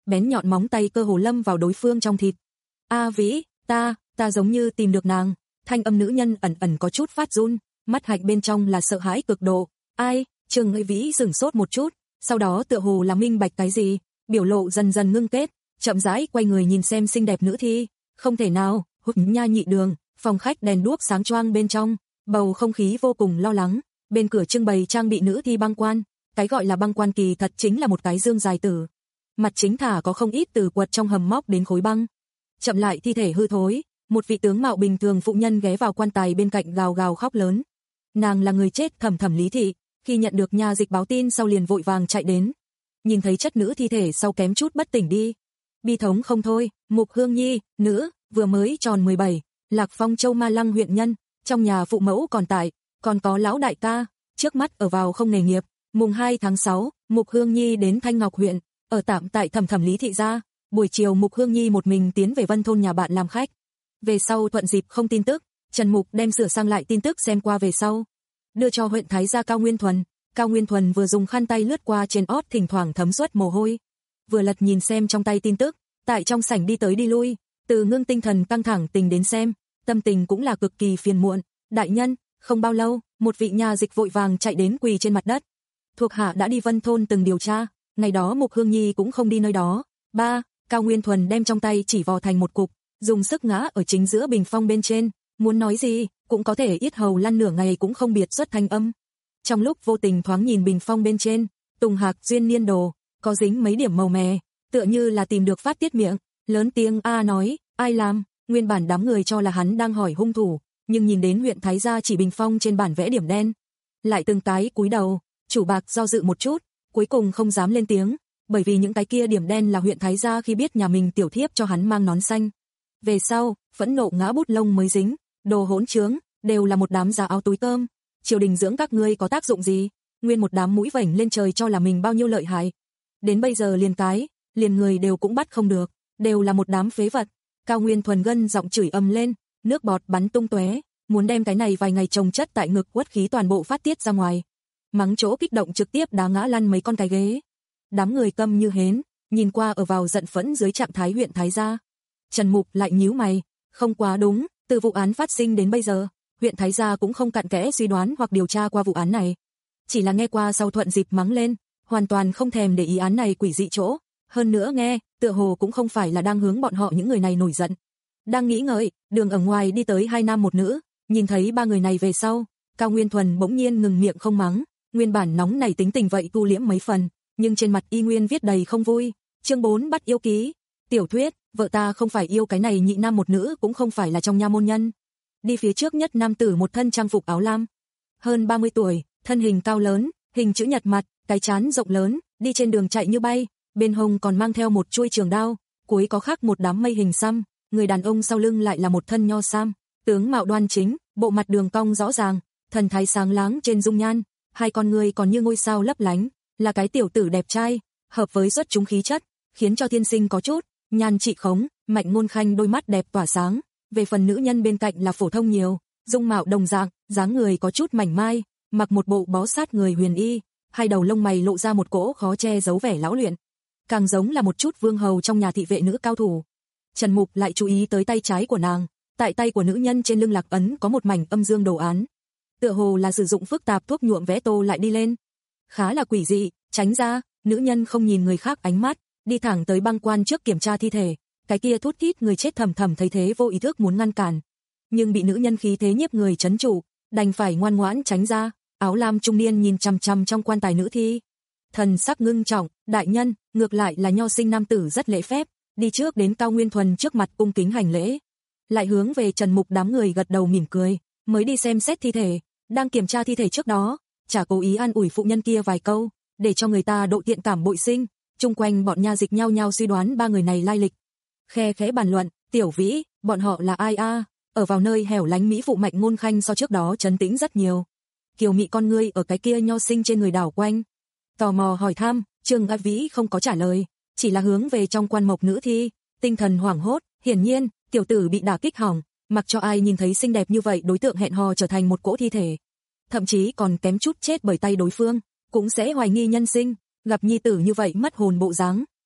bén nhọn móng tay cơ hồ lâm vào đối phương trong thịt. A Vĩ, ta, ta giống như tìm được nàng. Thanh âm nữ nhân ẩn ẩn có chút phát run, mắt hạnh bên trong là sợ hãi cực độ. Ai? Trương Nghi Vĩ sửng sốt một chút, sau đó tựa hồ là minh bạch cái gì, biểu lộ dần dần ngưng kết, chậm rãi quay người nhìn xem xinh đẹp nữ thi. Không thể nào, hút nha nhị đường, phòng khách đèn đuốc sáng choang bên trong, bầu không khí vô cùng lo lắng, bên cửa trưng bày trang bị nữ thi băng quan, cái gọi là băng quan kỳ thật chính là một cái dương dài tử. Mặt chính thả có không ít từ quật trong hầm móc đến khối băng. Chậm lại thi thể hư thối, một vị tướng mạo bình thường phụ nhân ghé vào quan tài bên cạnh gào gào khóc lớn. Nàng là người chết Thẩm Thẩm Lý thị, khi nhận được nha dịch báo tin sau liền vội vàng chạy đến. Nhìn thấy chất nữ thi thể sau kém chút bất tỉnh đi. Bi thống không thôi, Mục Hương Nhi, nữ, vừa mới tròn mười bảy, Lạc Phong Châu Ma Lăng huyện nhân, trong nhà phụ mẫu còn tại, còn có lão đại ca, trước mắt ở vào không nghề nghiệp. Mùng hai tháng sáu, Mục Hương Nhi đến Thanh Ngọc huyện, ở tạm tại Thẩm Thẩm Lý thị gia. Buổi chiều Mục Hương Nhi một mình tiến về Vân thôn nhà bạn làm khách. Về sau thuận dịp không tin tức, Trần Mục đem sửa sang lại tin tức xem qua về sau, đưa cho huyện thái gia Cao Nguyên Thuần. Cao Nguyên Thuần vừa dùng khăn tay lướt qua trên ót thỉnh thoảng thấm suất mồ hôi, vừa lật nhìn xem trong tay tin tức, tại trong sảnh đi tới đi lui, từ ngưng tinh thần căng thẳng tình đến xem, tâm tình cũng là cực kỳ phiền muộn. Đại nhân, không bao lâu, một vị nhà dịch vội vàng chạy đến quỳ trên mặt đất. Thuộc hạ đã đi Vân thôn từng điều tra, ngày đó Mục Hương Nhi cũng không đi nơi đó. Ba, Cao Nguyên Thuần đem trong tay chỉ vò thành một cục, dùng sức ngã ở chính giữa bình phong bên trên, muốn nói gì, cũng có thể yết hầu lăn nửa ngày cũng không biệt xuất thanh âm. Trong lúc vô tình thoáng nhìn bình phong bên trên, Tùng Hạc Duyên Niên Đồ, có dính mấy điểm màu mè, tựa như là tìm được phát tiết miệng, lớn tiếng a nói, ai làm? Nguyên bản đám người cho là hắn đang hỏi hung thủ, nhưng nhìn đến huyện thái gia chỉ bình phong trên bản vẽ điểm đen, lại từng cái cúi đầu. Chủ bạc do dự một chút, cuối cùng không dám lên tiếng, bởi vì những cái kia điểm đen là huyện thái gia khi biết nhà mình tiểu thiếp cho hắn mang nón xanh. Về sau, phẫn nộ ngã bút lông mới dính, đồ hỗn trướng, đều là một đám giá áo túi cơm. Triều đình dưỡng các ngươi có tác dụng gì? Nguyên một đám mũi vểnh lên trời cho là mình bao nhiêu lợi hại. Đến bây giờ liền cái, liền người đều cũng bắt không được, đều là một đám phế vật. Cao Nguyên Thuần gân giọng chửi ầm lên, nước bọt bắn tung tóe, muốn đem cái này vài ngày chồng chất tại ngực uất khí toàn bộ phát tiết ra ngoài. Mắng chỗ kích động trực tiếp đá ngã lăn mấy con cái ghế. Đám người câm như hến, nhìn qua ở vào giận phẫn dưới trạng thái huyện thái gia. Trần Mục lại nhíu mày, không quá đúng, từ vụ án phát sinh đến bây giờ, huyện thái gia cũng không cặn kẽ suy đoán hoặc điều tra qua vụ án này. Chỉ là nghe qua sau thuận dịp mắng lên, hoàn toàn không thèm để ý án này quỷ dị chỗ. Hơn nữa nghe, tựa hồ cũng không phải là đang hướng bọn họ những người này nổi giận. Đang nghĩ ngợi, đường ở ngoài đi tới hai nam một nữ, nhìn thấy ba người này về sau, Cao Nguyên Thuần bỗng nhiên ngừng miệng không mắng, nguyên bản nóng này tính tình vậy tu liễm mấy phần, nhưng trên mặt y nguyên viết đầy không vui. Chương bốn bắt yêu ký. Tiểu thuyết, vợ ta không phải yêu cái này nhị nam một nữ cũng không phải là trong nha môn nhân. Đi phía trước nhất nam tử một thân trang phục áo lam, hơn ba mươi tuổi, thân hình cao lớn, hình chữ nhật mặt, cái trán rộng lớn, đi trên đường chạy như bay, bên hông còn mang theo một chuôi trường đao, cuối có khắc một đám mây hình xăm, người đàn ông sau lưng lại là một thân nho sam, tướng mạo đoan chính, bộ mặt đường cong rõ ràng, thần thái sáng láng trên dung nhan, hai con người còn như ngôi sao lấp lánh, là cái tiểu tử đẹp trai, hợp với xuất chúng khí chất, khiến cho thiên sinh có chút nhan trị khống. Mạnh Ngôn Khanh đôi mắt đẹp tỏa sáng, về phần nữ nhân bên cạnh là phổ thông nhiều, dung mạo đồng dạng, dáng người có chút mảnh mai, mặc một bộ bó sát người huyền y, hai đầu lông mày lộ ra một cỗ khó che giấu vẻ lão luyện, càng giống là một chút vương hầu trong nhà thị vệ nữ cao thủ. Trần Mục lại chú ý tới tay trái của nàng, tại tay của nữ nhân trên lưng lạc ấn có một mảnh âm dương đồ án, tựa hồ là sử dụng phức tạp thuốc nhuộm vẽ tô lại đi lên, khá là quỷ dị. Tránh ra, nữ nhân không nhìn người khác ánh mắt, đi thẳng tới băng quan trước kiểm tra thi thể. Cái kia thút thít người chết Thầm Thầm thấy thế vô ý thức muốn ngăn cản, nhưng bị nữ nhân khí thế nhiếp người trấn trụ, đành phải ngoan ngoãn tránh ra. Áo lam trung niên nhìn chằm chằm trong quan tài nữ thi, thần sắc ngưng trọng. Đại nhân, ngược lại là nho sinh nam tử rất lễ phép, đi trước đến Cao Nguyên Thuần trước mặt cung kính hành lễ, lại hướng về Trần Mục đám người gật đầu mỉm cười, mới đi xem xét thi thể. Đang kiểm tra thi thể trước đó, chả cố ý an ủi phụ nhân kia vài câu, để cho người ta độ thiện cảm bội sinh. Chung quanh bọn nha dịch nhau nhau suy đoán ba người này lai lịch, khe khẽ bàn luận. Tiểu Vĩ, bọn họ là ai a? À? Ở vào nơi hẻo lánh mỹ phụ Mạnh Ngôn Khanh so trước đó trấn tĩnh rất nhiều, kiều mị con ngươi ở cái kia nho sinh trên người đảo quanh, tò mò hỏi thăm. Trương A Vĩ không có trả lời, chỉ là hướng về trong quan mộc nữ thi, tinh thần hoảng hốt. Hiển nhiên, tiểu tử bị đả kích hỏng, mặc cho ai nhìn thấy xinh đẹp như vậy đối tượng hẹn hò trở thành một cỗ thi thể, thậm chí còn kém chút chết bởi tay đối phương, cũng sẽ hoài nghi nhân sinh. Gặp nhi tử như vậy mất hồn bộ dáng,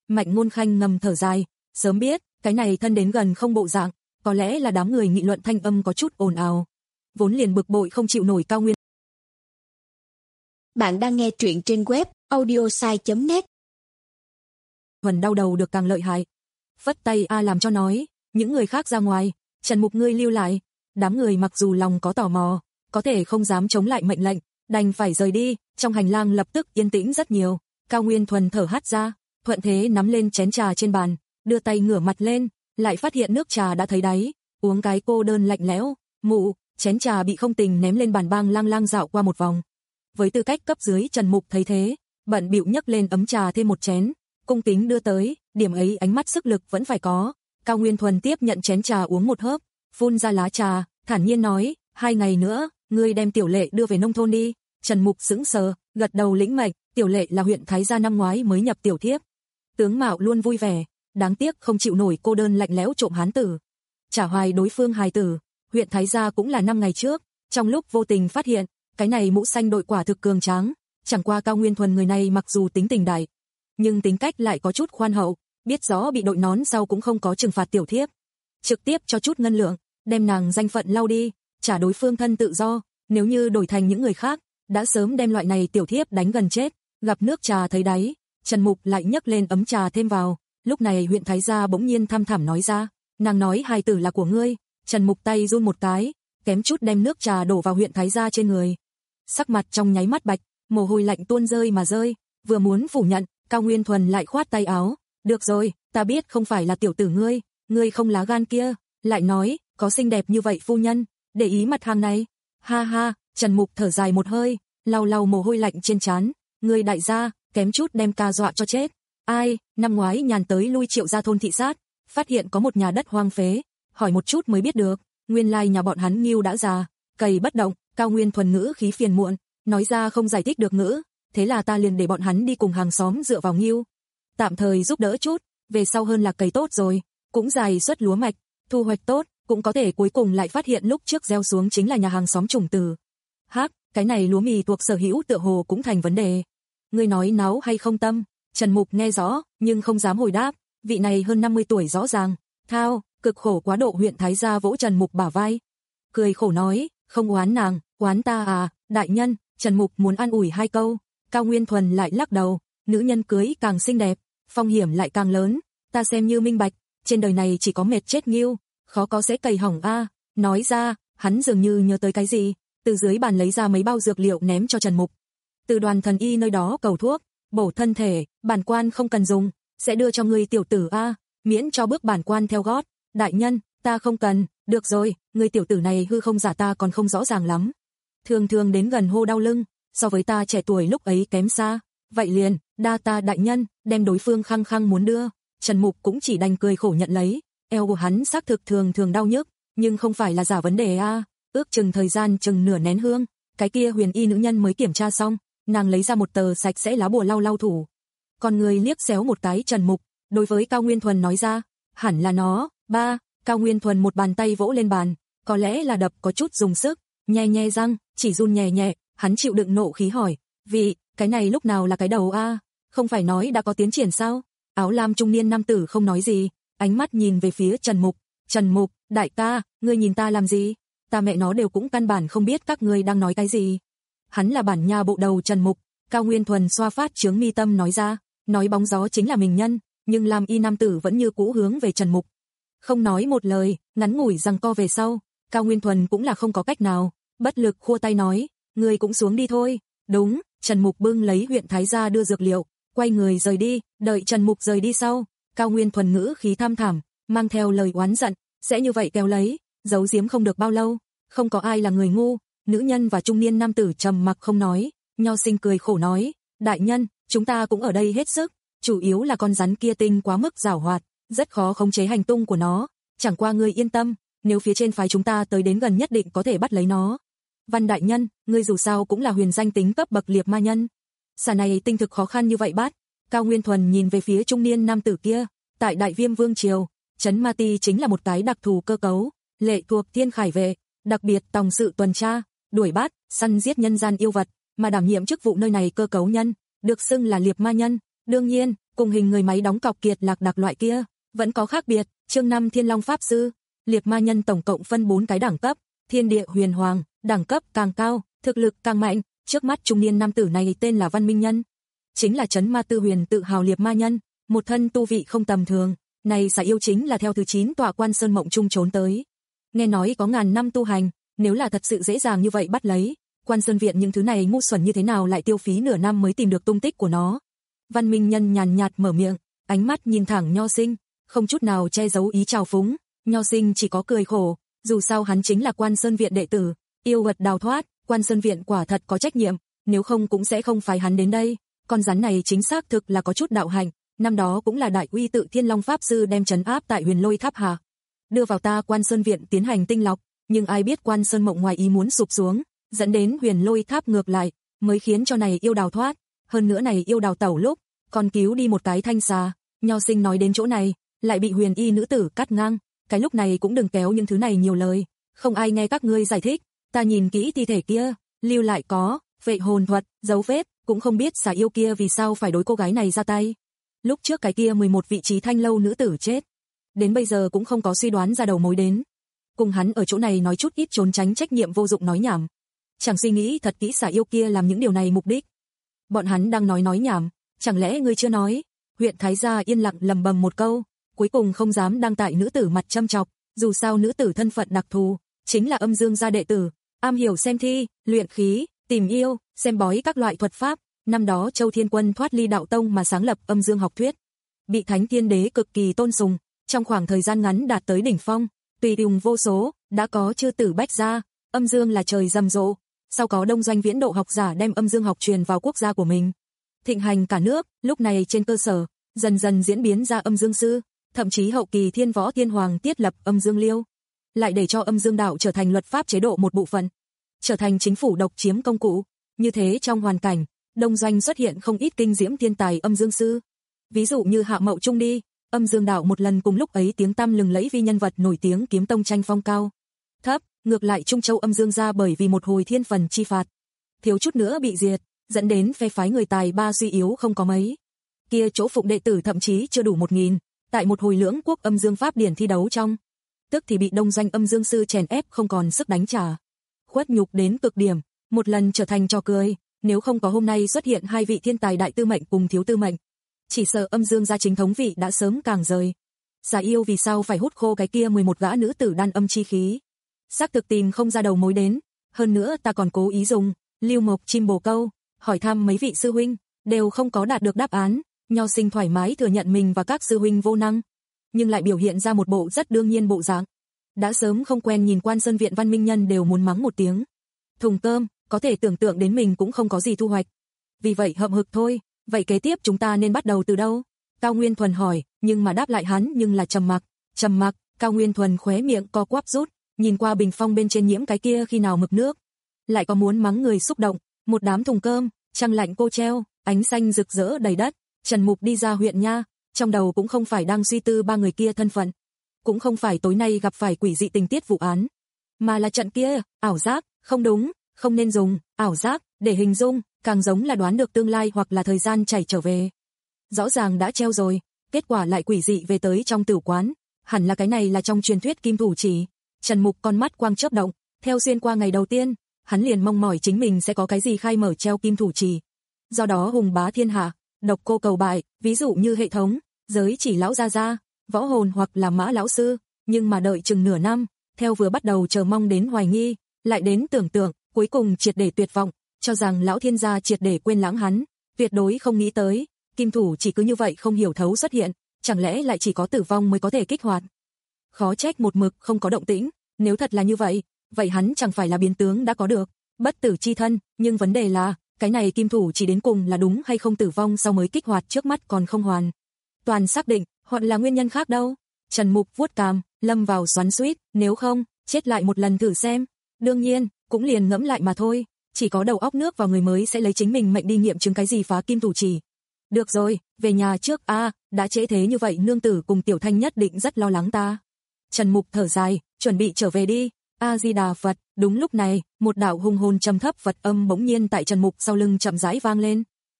Mạnh Ngôn Khanh ngầm thở dài, sớm biết, cái này thân đến gần không bộ dạng, có lẽ là đám người nghị luận thanh âm có chút ồn ào. Vốn liền bực bội không chịu nổi Cao Nguyên. Bạn đang nghe truyện trên web audiosai chấm net. Thuần đau đầu được càng lợi hại. Phất tay a làm cho nói, những người khác ra ngoài, Trần Mục ngươi lưu lại. Đám người mặc dù lòng có tò mò, có thể không dám chống lại mệnh lệnh, đành phải rời đi, trong hành lang lập tức yên tĩnh rất nhiều. Cao Nguyên Thuần thở hắt ra, thuận thế nắm lên chén trà trên bàn, đưa tay ngửa mặt lên, lại phát hiện nước trà đã thấy đáy, uống cái cô đơn lạnh lẽo, mụ, chén trà bị không tình ném lên bàn bang lang lang dạo qua một vòng. Với tư cách cấp dưới Trần Mục thấy thế, bận bịu nhấc lên ấm trà thêm một chén, cung kính đưa tới, điểm ấy ánh mắt sức lực vẫn phải có. Cao Nguyên Thuần tiếp nhận chén trà uống một hớp, phun ra lá trà, thản nhiên nói, hai ngày nữa, ngươi đem Tiểu Lệ đưa về nông thôn đi. Trần Mục sững sờ, gật đầu lĩnh mệnh. Tiểu Lệ là huyện Thái Gia năm ngoái mới nhập tiểu thiếp, tướng mạo luôn vui vẻ, đáng tiếc không chịu nổi cô đơn lạnh lẽo trộm hán tử. Trả hoài đối phương hài tử, huyện Thái Gia cũng là năm ngày trước, trong lúc vô tình phát hiện, cái này mũ xanh đội quả thực cường tráng, chẳng qua Cao Nguyên Thuần người này mặc dù tính tình đại, nhưng tính cách lại có chút khoan hậu, biết rõ bị đội nón sau cũng không có trừng phạt tiểu thiếp, trực tiếp cho chút ngân lượng, đem nàng danh phận lau đi, trả đối phương thân tự do, nếu như đổi thành những người khác, đã sớm đem loại này tiểu thiếp đánh gần chết. Gặp nước trà thấy đáy, Trần Mục lại nhấc lên ấm trà thêm vào, lúc này huyện Thái Gia bỗng nhiên thăm thẳm nói ra, nàng nói hài tử là của ngươi. Trần Mục tay run một cái, kém chút đem nước trà đổ vào huyện Thái Gia trên người. Sắc mặt trong nháy mắt bạch, mồ hôi lạnh tuôn rơi mà rơi, vừa muốn phủ nhận, Cao Nguyên Thuần lại khoát tay áo, được rồi, ta biết không phải là tiểu tử ngươi, ngươi không lá gan kia, lại nói, có xinh đẹp như vậy phu nhân, để ý mặt hàng này. Ha ha, Trần Mục thở dài một hơi, lau lau mồ hôi lạnh trên trán, ngươi đại gia, kém chút đem ca dọa cho chết. Ai, năm ngoái nhàn tới lui Triệu gia thôn thị sát, phát hiện có một nhà đất hoang phế, hỏi một chút mới biết được, nguyên lai nhà bọn hắn Ngưu đã già, cày bất động. Cao Nguyên Thuần ngữ khí phiền muộn, nói ra không giải thích được ngữ, thế là ta liền để bọn hắn đi cùng hàng xóm dựa vào Ngưu, tạm thời giúp đỡ chút, về sau hơn là cày tốt rồi, cũng dài suất lúa mạch, thu hoạch tốt, cũng có thể cuối cùng lại phát hiện lúc trước gieo xuống chính là nhà hàng xóm trùng từ. Hắc, cái này lúa mì thuộc sở hữu tựa hồ cũng thành vấn đề. Ngươi nói náo hay không tâm? Trần Mục nghe rõ, nhưng không dám hồi đáp, vị này hơn năm mươi tuổi rõ ràng, thao, cực khổ quá độ huyện Thái Gia vỗ Trần Mục bả vai, cười khổ nói, không oán nàng, oán ta à, đại nhân. Trần Mục muốn an ủi hai câu, Cao Nguyên Thuần lại lắc đầu, nữ nhân cưới càng xinh đẹp, phong hiểm lại càng lớn, ta xem như minh bạch, trên đời này chỉ có mệt chết Ngưu, khó có sẽ cày hỏng a. Nói ra, hắn dường như nhớ tới cái gì, từ dưới bàn lấy ra mấy bao dược liệu ném cho Trần Mục. Từ Đoàn thần y nơi đó cầu thuốc, bổ thân thể, bản quan không cần dùng, sẽ đưa cho ngươi tiểu tử a, miễn cho bước bản quan theo gót. Đại nhân, ta không cần, được rồi, người tiểu tử này hư không giả ta còn không rõ ràng lắm. Thường thường đến gần hô đau lưng, so với ta trẻ tuổi lúc ấy kém xa, vậy liền, đa ta đại nhân, đem đối phương khăng khăng muốn đưa. Trần Mục cũng chỉ đành cười khổ nhận lấy, eo của hắn xác thực thường thường đau nhức, nhưng không phải là giả vấn đề a. Ước chừng thời gian chừng nửa nén hương, cái kia huyền y nữ nhân mới kiểm tra xong, nàng lấy ra một tờ sạch sẽ lá bùa lau lau thủ. Con người liếc xéo một cái Trần Mục, đối với Cao Nguyên Thuần nói ra, hẳn là nó. Ba, Cao Nguyên Thuần một bàn tay vỗ lên bàn, có lẽ là đập có chút dùng sức, nhe nhe răng, chỉ run nhẹ nhẹ, hắn chịu đựng nộ khí hỏi, vị, cái này lúc nào là cái đầu a? Không phải nói đã có tiến triển sao? Áo lam trung niên nam tử không nói gì, ánh mắt nhìn về phía Trần Mục, Trần Mục, đại ca, ngươi nhìn ta làm gì? Ta mẹ nó đều cũng căn bản không biết các ngươi đang nói cái gì. Hắn là bản nha bộ đầu Trần Mục. Cao Nguyên Thuần xoa phát chướng mi tâm nói ra, nói bóng gió chính là mình nhân, nhưng làm y nam tử vẫn như cũ hướng về Trần Mục. Không nói một lời, ngắn ngủi giằng co về sau, Cao Nguyên Thuần cũng là không có cách nào, bất lực khua tay nói, ngươi cũng xuống đi thôi. Đúng, Trần Mục bưng lấy huyện Thái Gia đưa dược liệu, quay người rời đi, đợi Trần Mục rời đi sau, Cao Nguyên Thuần ngữ khí tham thảm, mang theo lời oán giận, sẽ như vậy kéo lấy, giấu giếm không được bao lâu, không có ai là người ngu. Nữ nhân và trung niên nam tử trầm mặc không nói, Nho Sinh cười khổ nói, đại nhân, chúng ta cũng ở đây hết sức, chủ yếu là con rắn kia tinh quá mức giảo hoạt, rất khó khống chế hành tung của nó, chẳng qua ngươi yên tâm, nếu phía trên phái chúng ta tới đến gần nhất định có thể bắt lấy nó. Văn đại nhân, ngươi dù sao cũng là huyền danh tính cấp bậc liệp ma nhân, xà này tinh thực khó khăn như vậy bắt. Cao Nguyên Thuần nhìn về phía trung niên nam tử kia, tại Đại Viêm Vương triều, trấn Ma Ti chính là một cái đặc thù cơ cấu, lệ thuộc Thiên Khải vệ, đặc biệt tòng sự tuần tra, đuổi bắt, săn giết nhân gian yêu vật, mà đảm nhiệm chức vụ nơi này cơ cấu nhân, được xưng là liệp ma nhân. Đương nhiên, cùng hình người máy đóng cọc kiệt lạc đặc loại kia, vẫn có khác biệt. Chương năm Thiên Long Pháp Sư. Liệt ma nhân tổng cộng phân bốn cái đẳng cấp, Thiên Địa Huyền Hoàng, đẳng cấp càng cao, thực lực càng mạnh. Trước mắt trung niên nam tử này tên là Văn Minh Nhân, chính là trấn ma tư huyền tự hào liệt ma nhân, một thân tu vị không tầm thường, này xà yêu chính là theo thứ chín tọa Quan Sơn Mộng Trung trốn tới. Nghe nói có ngàn năm tu hành, nếu là thật sự dễ dàng như vậy bắt lấy, Quan Sơn viện những thứ này ngu xuẩn như thế nào lại tiêu phí nửa năm mới tìm được tung tích của nó. Văn Minh Nhân nhàn nhạt mở miệng, ánh mắt nhìn thẳng Nho Sinh, không chút nào che giấu ý trào phúng. Nho Sinh chỉ có cười khổ, dù sao hắn chính là Quan Sơn viện đệ tử, yêu vật đào thoát, Quan Sơn viện quả thật có trách nhiệm, nếu không cũng sẽ không phái hắn đến đây. Con rắn này chính xác thực là có chút đạo hạnh, năm đó cũng là đại uy tự Thiên Long Pháp Sư đem trấn áp tại Huyền Lôi Tháp hạ, đưa vào ta Quan Sơn viện tiến hành tinh lọc, nhưng ai biết Quan Sơn Mộng ngoài ý muốn sụp xuống, dẫn đến Huyền Lôi Tháp ngược lại, mới khiến cho này yêu đào thoát, hơn nữa này yêu đào tẩu lúc, còn cứu đi một cái thanh xà. Nho Sinh nói đến chỗ này, lại bị Huyền Y nữ tử cắt ngang, cái lúc này cũng đừng kéo những thứ này nhiều lời, không ai nghe các ngươi giải thích, ta nhìn kỹ thi thể kia, lưu lại có vệ hồn thuật, dấu vết, cũng không biết xà yêu kia vì sao phải đối cô gái này ra tay. Lúc trước cái kia mười một vị trí thanh lâu nữ tử chết, đến bây giờ cũng không có suy đoán ra đầu mối đến. Cùng hắn ở chỗ này nói chút ít trốn tránh trách nhiệm vô dụng nói nhảm. Chẳng suy nghĩ thật kỹ xà yêu kia làm những điều này mục đích. Bọn hắn đang nói nói nhảm, chẳng lẽ ngươi chưa nói? Huyện Thái gia yên lặng lầm bầm một câu, cuối cùng không dám đăng tại nữ tử mặt châm chọc, dù sao nữ tử thân phận đặc thù, chính là Âm Dương gia đệ tử, am hiểu xem thi, luyện khí, tìm yêu, xem bói các loại thuật pháp. Năm đó Châu Thiên Quân thoát ly đạo tông mà sáng lập Âm Dương học thuyết, bị Thánh Thiên Đế cực kỳ tôn sùng, trong khoảng thời gian ngắn đạt tới đỉnh phong, tùy tùng vô số, đã có chư tử bách gia, Âm Dương là trời rầm rộ, sau có đông doanh viễn độ học giả đem Âm Dương học truyền vào quốc gia của mình, thịnh hành cả nước. Lúc này trên cơ sở dần dần diễn biến ra Âm Dương sư, thậm chí hậu kỳ Thiên Võ Thiên Hoàng thiết lập Âm Dương Liêu, lại để cho Âm Dương đạo trở thành luật pháp chế độ một bộ phận, trở thành chính phủ độc chiếm công cụ. Như thế trong hoàn cảnh, đông doanh xuất hiện không ít kinh diễm thiên tài Âm Dương sư, ví dụ như Hạ Mậu Trung đi, Âm Dương đạo một lần cùng lúc ấy tiếng tăm lừng lẫy vì nhân vật nổi tiếng kiếm tông tranh phong cao thấp, ngược lại Trung Châu Âm Dương gia bởi vì một hồi thiên phần chi phạt, thiếu chút nữa bị diệt, dẫn đến phe phái người tài ba suy yếu không có mấy. Kia chỗ phụng đệ tử thậm chí chưa đủ một nghìn, tại một hồi lưỡng quốc Âm Dương pháp điển thi đấu trong, tức thì bị đông doanh Âm Dương sư chèn ép không còn sức đánh trả, khuất nhục đến cực điểm, một lần trở thành trò cười. Nếu không có hôm nay xuất hiện hai vị thiên tài đại tư mệnh cùng thiếu tư mệnh, chỉ sợ Âm Dương gia chính thống vị đã sớm càng rời. Xà yêu vì sao phải hút khô cái kia mười một gã nữ tử đan âm chi khí? Xác thực tìm không ra đầu mối đến, hơn nữa ta còn cố ý dùng Lưu Mộc chim bồ câu, hỏi thăm mấy vị sư huynh, đều không có đạt được đáp án. Nho Sinh thoải mái thừa nhận mình và các sư huynh vô năng, nhưng lại biểu hiện ra một bộ rất đương nhiên bộ dạng. Đã sớm không quen nhìn Quan Sơn viện Văn Minh Nhân đều muốn mắng một tiếng. Thùng cơm, có thể tưởng tượng đến mình cũng không có gì thu hoạch. Vì vậy hậm hực thôi, vậy kế tiếp chúng ta nên bắt đầu từ đâu? Cao Nguyên Thuần hỏi, nhưng mà đáp lại hắn nhưng là trầm mặc, trầm mặc. Cao Nguyên Thuần khóe miệng co quắp rút, nhìn qua bình phong bên trên nhiễm cái kia khi nào mực nước, lại có muốn mắng người xúc động. Một đám thùng cơm, trăng lạnh cô treo, ánh xanh rực rỡ đầy đất. Trần Mục đi ra huyện nha, trong đầu cũng không phải đang suy tư ba người kia thân phận, cũng không phải tối nay gặp phải quỷ dị tình tiết vụ án, mà là trận kia, ảo giác, không đúng, không nên dùng ảo giác để hình dung, càng giống là đoán được tương lai hoặc là thời gian chảy trở về. Rõ ràng đã treo rồi, kết quả lại quỷ dị về tới trong tử quán, hẳn là cái này là trong truyền thuyết kim thủ chỉ. Trần Mục con mắt quang chớp động, theo xuyên qua ngày đầu tiên, hắn liền mong mỏi chính mình sẽ có cái gì khai mở treo kim thủ chỉ. Do đó hùng bá thiên hạ, độc cô cầu bại, ví dụ như hệ thống, giới chỉ lão gia gia, võ hồn hoặc là mã lão sư, nhưng mà đợi chừng nửa năm, theo vừa bắt đầu chờ mong đến hoài nghi, lại đến tưởng tượng, cuối cùng triệt để tuyệt vọng, cho rằng lão thiên gia triệt để quên lãng hắn, tuyệt đối không nghĩ tới, kim thủ chỉ cứ như vậy không hiểu thấu xuất hiện, chẳng lẽ lại chỉ có tử vong mới có thể kích hoạt. Khó trách một mực không có động tĩnh, nếu thật là như vậy, vậy hắn chẳng phải là biến tướng đã có được bất tử chi thân, nhưng vấn đề là, cái này kim thủ chỉ đến cùng là đúng hay không tử vong sau mới kích hoạt trước mắt còn không hoàn toàn xác định, hoặc là nguyên nhân khác đâu. Trần Mục vuốt cằm, lâm vào xoắn xuýt, nếu không, chết lại một lần thử xem. Đương nhiên, cũng liền ngẫm lại mà thôi, chỉ có đầu óc nước vào người mới sẽ lấy chính mình mệnh đi nghiệm chứng cái gì phá kim thủ chỉ. Được rồi, về nhà trước a, à, đã trễ thế như vậy nương tử cùng Tiểu Thanh nhất định rất lo lắng ta. Trần Mục thở dài, chuẩn bị trở về đi. A Di Đà Phật. Đúng lúc này, một đạo hùng hồn trầm thấp Phật âm bỗng nhiên tại Trần Mục sau lưng chậm rãi vang lên.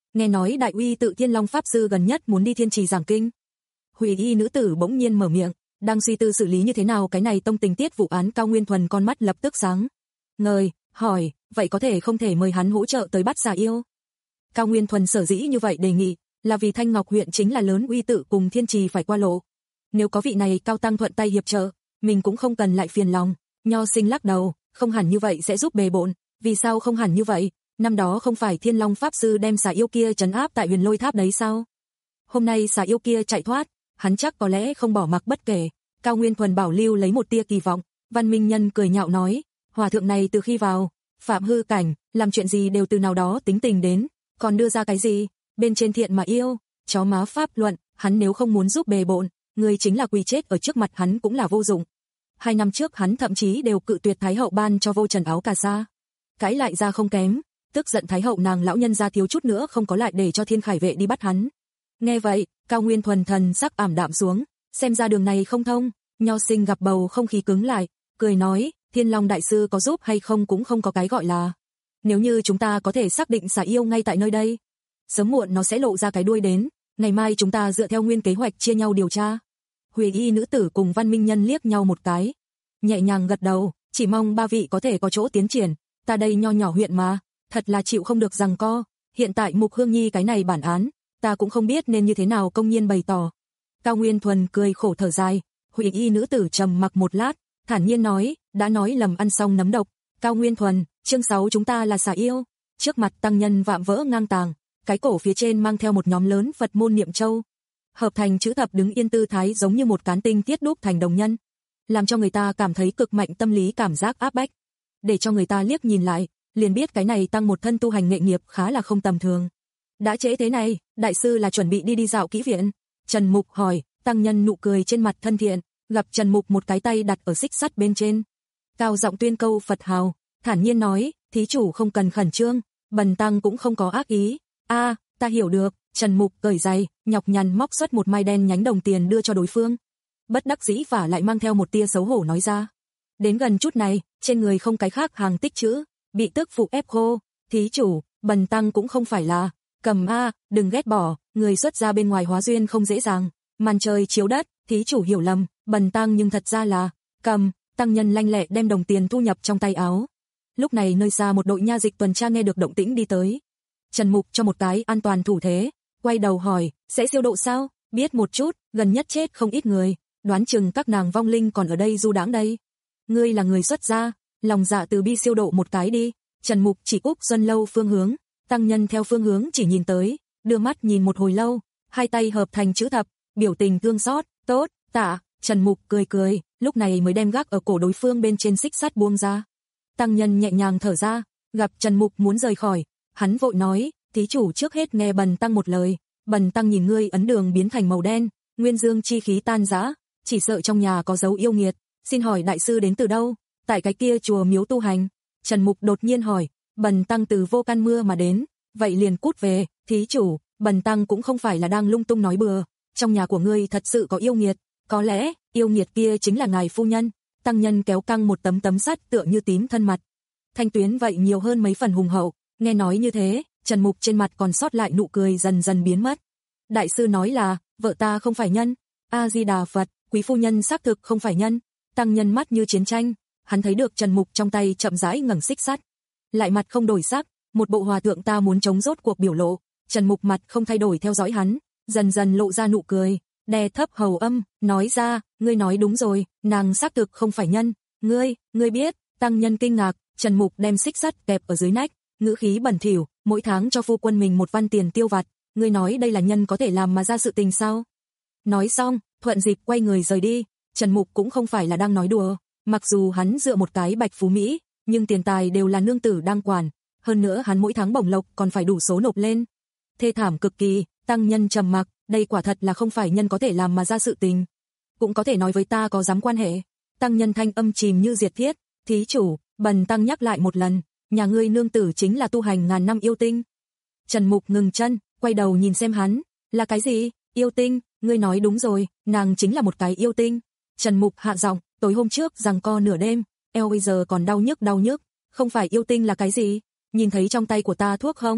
nghe nói đại uy tự Thiên Long pháp sư gần nhất muốn đi Thiên Trì giảng kinh. Hủy y nữ tử bỗng nhiên mở miệng, đang suy tư xử lý như thế nào cái này tông tình tiết vụ án. Cao Nguyên Thuần con mắt lập tức sáng ngời, hỏi, vậy có thể không thể mời hắn hỗ trợ tới bắt xà yêu? Cao Nguyên Thuần sở dĩ như vậy đề nghị, là vì Thanh Ngọc huyện chính là lớn uy tự cùng Thiên Trì phải qua lộ. Nếu có vị này cao tăng thuận tay hiệp trợ, mình cũng không cần lại phiền lòng. Nho Sinh lắc đầu, không hẳn như vậy sẽ giúp bề bộn. Vì sao không hẳn như vậy? Năm đó không phải Thiên Long pháp sư đem xà yêu kia trấn áp tại Huyền Lôi Tháp đấy sao? Hôm nay xà yêu kia chạy thoát, hắn chắc có lẽ không bỏ mặc bất kể. Cao Nguyên Thuần bảo lưu lấy một tia kỳ vọng. Văn Minh Nhân cười nhạo nói, hòa thượng này từ khi vào phạm hư cảnh, làm chuyện gì đều từ nào đó tính tình đến, còn đưa ra cái gì, bên trên thiện mà yêu, chó má pháp luận, hắn nếu không muốn giúp bề bộn, người chính là quỳ chết ở trước mặt hắn cũng là vô dụng. Hai năm trước hắn thậm chí đều cự tuyệt Thái hậu ban cho Vô Trần áo cà sa, cãi lại ra không kém, tức giận Thái hậu nàng lão nhân ra thiếu chút nữa không có lại để cho Thiên Khải vệ đi bắt hắn. Nghe vậy, Cao Nguyên Thuần thần sắc ảm đạm xuống, xem ra đường này không thông. Nho Sinh gặp bầu không khí cứng lại, cười nói, Thiên Long đại sư có giúp hay không cũng không có cái gọi là. Nếu như chúng ta có thể xác định xà yêu ngay tại nơi đây, sớm muộn nó sẽ lộ ra cái đuôi đến, ngày mai chúng ta dựa theo nguyên kế hoạch chia nhau điều tra. Huyền y nữ tử cùng Văn Minh Nhân liếc nhau một cái, nhẹ nhàng gật đầu, chỉ mong ba vị có thể có chỗ tiến triển, ta đây nho nhỏ huyện mà, thật là chịu không được giằng co, hiện tại Mục Hương Nhi cái này bản án, ta cũng không biết nên như thế nào công nhiên bày tỏ. Cao Nguyên Thuần cười khổ thở dài, Huyền y nữ tử trầm mặc một lát, thản nhiên nói, đã nói lầm ăn xong nấm độc. Cao Nguyên Thuần, chương sáu chúng ta là xà yêu. Trước mặt tăng nhân vạm vỡ ngang tàng, cái cổ phía trên mang theo một nhóm lớn Phật môn niệm châu, hợp thành chữ thập đứng yên tư thái giống như một cán tinh tiết đúc thành đồng nhân, làm cho người ta cảm thấy cực mạnh tâm lý cảm giác áp bách. Để cho người ta liếc nhìn lại, liền biết cái này tăng một thân tu hành nghệ nghiệp khá là không tầm thường. Đã trễ thế này, đại sư là chuẩn bị đi đi dạo kỹ viện? Trần Mục hỏi, tăng nhân nụ cười trên mặt thân thiện, gặp Trần Mục một cái tay đặt ở xích sắt bên trên, cao giọng tuyên câu Phật hào, thản nhiên nói, thí chủ không cần khẩn trương, bần tăng cũng không có ác ý. A, ta hiểu được. Trần Mục cởi giày, nhọc nhằn móc xuất một mai đen nhánh đồng tiền đưa cho đối phương. Bất đắc dĩ và lại mang theo một tia xấu hổ nói ra, đến gần chút này, trên người không cái khác hàng tích chữ, bị tức phụ ép khô. Thí chủ, bần tăng cũng không phải là cầm a, đừng ghét bỏ, người xuất ra bên ngoài hóa duyên không dễ dàng, màn trời chiếu đất, thí chủ hiểu lầm, bần tăng nhưng thật ra là cầm. Tăng nhân lanh lẹ đem đồng tiền thu nhập trong tay áo. Lúc này nơi xa một đội nha dịch tuần tra nghe được động tĩnh đi tới. Trần Mục cho một cái an toàn thủ thế, quay đầu hỏi, sẽ siêu độ sao? Biết một chút, gần nhất chết không ít người, đoán chừng các nàng vong linh còn ở đây du đãng đây. Ngươi là người xuất gia, lòng dạ từ bi siêu độ một cái đi. Trần Mục chỉ Úc Xuân lâu phương hướng, tăng nhân theo phương hướng chỉ nhìn tới, đưa mắt nhìn một hồi lâu, hai tay hợp thành chữ thập, biểu tình thương xót, tốt, tạ. Trần Mục cười cười, lúc này mới đem gác ở cổ đối phương bên trên xích sắt buông ra. Tăng nhân nhẹ nhàng thở ra, gặp Trần Mục muốn rời khỏi, hắn vội nói, thí chủ trước hết nghe bần tăng một lời, bần tăng nhìn ngươi ấn đường biến thành màu đen, nguyên dương chi khí tan rã, chỉ sợ trong nhà có dấu yêu nghiệt, xin hỏi đại sư đến từ đâu? Tại cái kia chùa miếu tu hành. Trần Mục đột nhiên hỏi, bần tăng từ Vô Can Mưa mà đến, vậy liền cút về. Thí chủ, bần tăng cũng không phải là đang lung tung nói bừa, trong nhà của ngươi thật sự có yêu nghiệt. Có lẽ, yêu nghiệt kia chính là ngài phu nhân. Tăng nhân kéo căng một tấm tấm sắt tựa như tím thân mặt. Thanh tuyến vậy nhiều hơn mấy phần hùng hậu, nghe nói như thế, Trần Mục trên mặt còn sót lại nụ cười dần dần biến mất. Đại sư nói là, vợ ta không phải nhân. A-di-đà Phật, quý phu nhân xác thực không phải nhân. Tăng nhân mắt như chiến tranh, hắn thấy được Trần Mục trong tay chậm rãi ngẩng xích sắt, lại mặt không đổi sắc, một bộ hòa thượng ta muốn chống rốt cuộc biểu lộ. Trần Mục mặt không thay đổi theo dõi hắn, dần dần lộ ra nụ cười, đè thấp hầu âm, nói ra, ngươi nói đúng rồi, nàng xác thực không phải nhân. Ngươi, ngươi biết? Tăng nhân kinh ngạc, Trần Mục đem xích sắt kẹp ở dưới nách, ngữ khí bẩn thỉu, mỗi tháng cho phu quân mình một văn tiền tiêu vặt, ngươi nói đây là nhân có thể làm mà ra sự tình sao? Nói xong, thuận dịp quay người rời đi. Trần Mục cũng không phải là đang nói đùa, mặc dù hắn dựa một cái bạch phú Mỹ, nhưng tiền tài đều là nương tử đang quản, hơn nữa hắn mỗi tháng bổng lộc còn phải đủ số nộp lên. Thê thảm cực kỳ. Tăng nhân trầm mặc, đây quả thật là không phải nhân có thể làm mà ra sự tình. Cũng có thể nói với ta có dám quan hệ. Tăng nhân thanh âm chìm như diệt thiết, thí chủ, bần tăng nhắc lại một lần, nhà ngươi nương tử chính là tu hành ngàn năm yêu tinh. Trần Mục ngừng chân, quay đầu nhìn xem hắn, là cái gì? Yêu tinh? Ngươi nói đúng rồi, nàng chính là một cái yêu tinh. Trần Mục hạ giọng, tối hôm trước giằng co nửa đêm, eo bây giờ còn đau nhức đau nhức, không phải yêu tinh là cái gì? Nhìn thấy trong tay của ta thuốc không?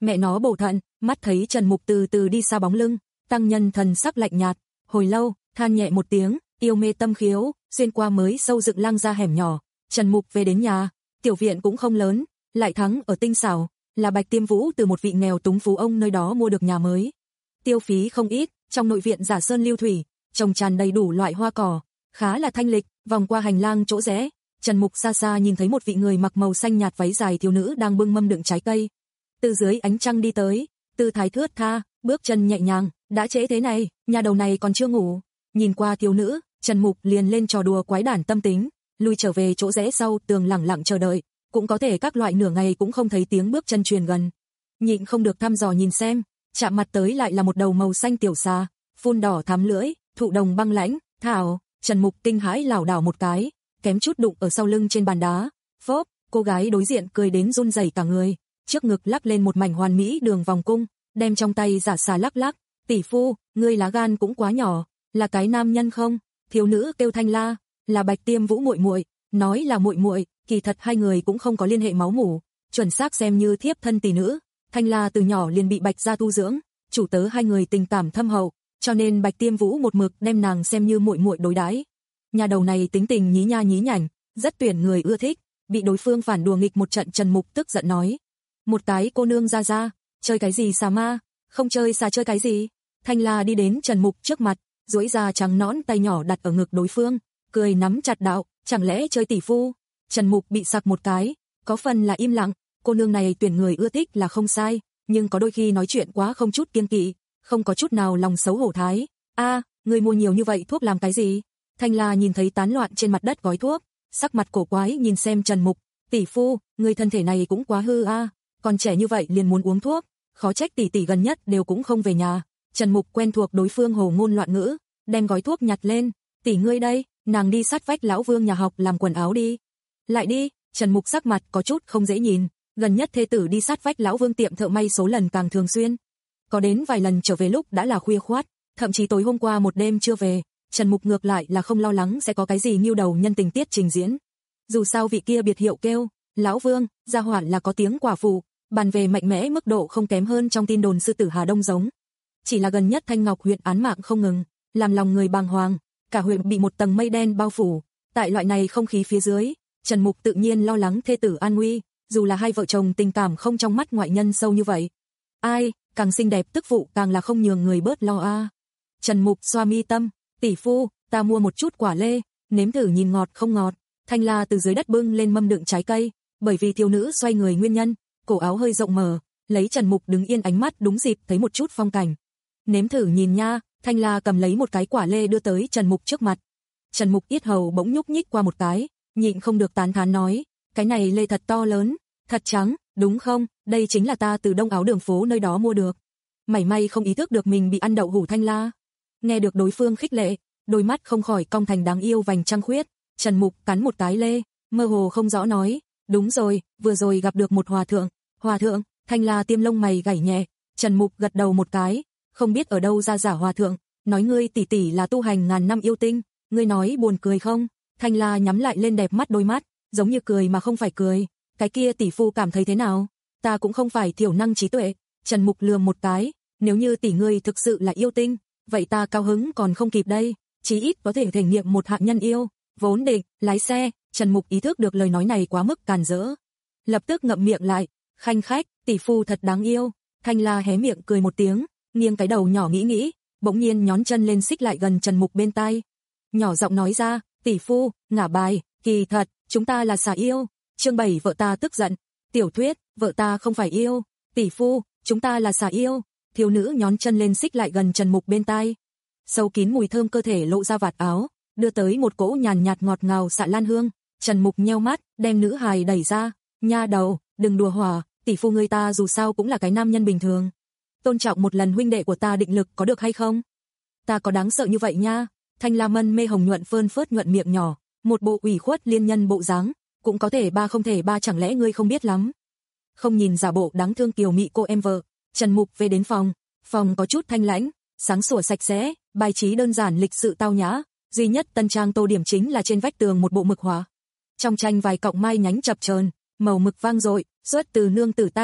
Mẹ nó bổ thận, mắt thấy Trần Mục từ từ đi xa bóng lưng, tăng nhân thần sắc lạnh nhạt, hồi lâu, than nhẹ một tiếng, yêu mê tâm khiếu, xuyên qua mới sâu dựng lăng ra hẻm nhỏ, Trần Mục về đến nhà, tiểu viện cũng không lớn, lại thắng ở tinh xảo, là Bạch Tiêm Vũ từ một vị nghèo túng phú ông nơi đó mua được nhà mới. Tiêu phí không ít, trong nội viện giả sơn lưu thủy, trồng tràn đầy đủ loại hoa cỏ, khá là thanh lịch, vòng qua hành lang chỗ rẽ, Trần Mục xa xa nhìn thấy một vị người mặc màu xanh nhạt váy dài thiếu nữ đang bưng mâm đựng trái cây. Từ dưới ánh trăng đi tới, tư thái thướt tha, bước chân nhẹ nhàng, đã trễ thế này, nhà đầu này còn chưa ngủ. Nhìn qua thiếu nữ, Trần Mục liền lên trò đùa quái đản tâm tính, lui trở về chỗ rẽ sau tường lẳng lặng chờ đợi, cũng có thể các loại nửa ngày cũng không thấy tiếng bước chân truyền gần. Nhịn không được thăm dò nhìn xem, chạm mặt tới lại là một đầu màu xanh tiểu xà, phun đỏ thắm lưỡi, thụ đồng băng lãnh, thảo, Trần Mục kinh hãi lảo đảo một cái, kém chút đụng ở sau lưng trên bàn đá. Phốp, cô gái đối diện cười đến run rẩy cả người, trước ngực lắc lên một mảnh hoàn mỹ đường vòng cung, đem trong tay giả xà lắc lắc, "Tỷ phu, ngươi lá gan cũng quá nhỏ, là cái nam nhân không?" Thiếu nữ kêu Thanh La, là Bạch Tiêm Vũ muội muội, nói là muội muội, kỳ thật hai người cũng không có liên hệ máu mủ, chuẩn xác xem như thiếp thân tỷ nữ. Thanh La từ nhỏ liền bị Bạch gia tu dưỡng, chủ tớ hai người tình cảm thâm hậu, cho nên Bạch Tiêm Vũ một mực đem nàng xem như muội muội đối đãi. Nhà đầu này tính tình nhí nha nhí nhảnh, rất tuyển người ưa thích, bị đối phương phản đùa nghịch một trận. Trần Mục tức giận nói: "Một cái cô nương ra ra, chơi cái gì xà ma, không chơi xà chơi cái gì?" Thanh La đi đến Trần Mục trước mặt, duỗi ra trắng nõn tay nhỏ đặt ở ngực đối phương, cười nắm chặt đạo: "Chẳng lẽ chơi tỷ phu?" Trần Mục bị sặc một cái, có phần là im lặng, cô nương này tuyển người ưa thích là không sai, nhưng có đôi khi nói chuyện quá không chút kiêng kỵ, không có chút nào lòng xấu hổ thái. "A, người mua nhiều như vậy thuốc làm cái gì?" Thanh La nhìn thấy tán loạn trên mặt đất gói thuốc, sắc mặt cổ quái nhìn xem Trần Mục, "Tỷ phu, người thân thể này cũng quá hư a, còn trẻ như vậy liền muốn uống thuốc, khó trách tỷ tỷ gần nhất đều cũng không về nhà." Trần Mục quen thuộc đối phương hồ ngôn loạn ngữ, đem gói thuốc nhặt lên, "Tỷ ngươi đây, nàng đi sát vách lão Vương nhà học làm quần áo đi." "Lại đi." Trần Mục sắc mặt có chút không dễ nhìn, gần nhất thê tử đi sát vách lão Vương tiệm thợ may số lần càng thường xuyên. Có đến vài lần trở về lúc đã là khuya khoát, thậm chí tối hôm qua một đêm chưa về. Trần Mục ngược lại là không lo lắng sẽ có cái gì nghiêu đầu nhân tình tiết trình diễn. Dù sao vị kia biệt hiệu kêu lão Vương, gia hoản là có tiếng quả phụ, bàn về mạnh mẽ mức độ không kém hơn trong tin đồn sư tử Hà Đông giống. Chỉ là gần nhất Thanh Ngọc huyện án mạng không ngừng, làm lòng người bàng hoàng, cả huyện bị một tầng mây đen bao phủ. Tại loại này không khí phía dưới, Trần Mục tự nhiên lo lắng thê tử an nguy, dù là hai vợ chồng tình cảm không trong mắt ngoại nhân sâu như vậy. Ai, càng xinh đẹp tức phụ càng là không nhường người bớt lo a. Trần Mục xoa mi tâm, "Tỷ phu, ta mua một chút quả lê, nếm thử nhìn ngọt không ngọt." Thanh La từ dưới đất bưng lên mâm đựng trái cây, bởi vì thiếu nữ xoay người nguyên nhân, cổ áo hơi rộng mở, lấy Trần Mục đứng yên, ánh mắt đúng dịp thấy một chút phong cảnh. "Nếm thử nhìn nha." Thanh La cầm lấy một cái quả lê đưa tới Trần Mục trước mặt. Trần Mục yết hầu bỗng nhúc nhích qua một cái, nhịn không được tán thán nói: "Cái này lê thật to lớn, thật trắng, đúng không? Đây chính là ta từ Đông Áo đường phố nơi đó mua được." Mảy may không ý thức được mình bị ăn đậu hủ Thanh La. Nghe được đối phương khích lệ, đôi mắt không khỏi cong thành đáng yêu vành trăng khuyết. Trần Mục cắn một cái lê, mơ hồ không rõ nói: "Đúng rồi, vừa rồi gặp được một hòa thượng." "Hòa thượng?" Thanh La tiêm lông mày gảy nhẹ. Trần Mục gật đầu một cái, "Không biết ở đâu ra giả hòa thượng, nói ngươi tỷ tỷ là tu hành ngàn năm yêu tinh, ngươi nói buồn cười không?" Thanh La nhắm lại lên đẹp mắt đôi mắt, giống như cười mà không phải cười. "Cái kia tỷ phu cảm thấy thế nào?" "Ta cũng không phải thiểu năng trí tuệ." Trần Mục lườm một cái, "Nếu như tỷ ngươi thực sự là yêu tinh, vậy ta cao hứng còn không kịp đây, chí ít có thể thể nghiệm một hạng nhân yêu." Vốn định lái xe, Trần Mục ý thức được lời nói này quá mức càn rỡ, lập tức ngậm miệng lại, khanh khách, "Tỷ phu thật đáng yêu." Thanh La hé miệng cười một tiếng, nghiêng cái đầu nhỏ nghĩ nghĩ, bỗng nhiên nhón chân lên xích lại gần Trần Mục bên tai, nhỏ giọng nói ra: "Tỷ phu, ngả bài, kỳ thật, chúng ta là xà yêu." Chương bảy, vợ ta tức giận. Tiểu thuyết, vợ ta không phải yêu. "Tỷ phu, chúng ta là xà yêu." Thiếu nữ nhón chân lên xích lại gần Trần Mục bên tai, sâu kín mùi thơm cơ thể lộ ra vạt áo, đưa tới một cỗ nhàn nhạt ngọt ngào xạ lan hương. Trần Mục nheo mắt, đem nữ hài đẩy ra, "Nha đầu, đừng đùa hỏa, tỷ phu người ta dù sao cũng là cái nam nhân bình thường. Tôn trọng một lần huynh đệ của ta định lực có được hay không? Ta có đáng sợ như vậy nha." Thanh La Mân mê hồng nhuận phơn phớt nhuận miệng nhỏ, một bộ ủy khuất liên nhân bộ dáng, "Cũng có thể ba không thể ba, chẳng lẽ ngươi không biết lắm?" Không nhìn giả bộ đáng thương kiều mị cô em vợ, Trần Mục về đến phòng, phòng có chút thanh lãnh, sáng sủa sạch sẽ, bài trí đơn giản lịch sự tao nhã, duy nhất tân trang tô điểm chính là trên vách tường một bộ mực họa. Trong tranh vài cọng mai nhánh chập chờn, màu mực vang dội, xuất từ nương tử tay,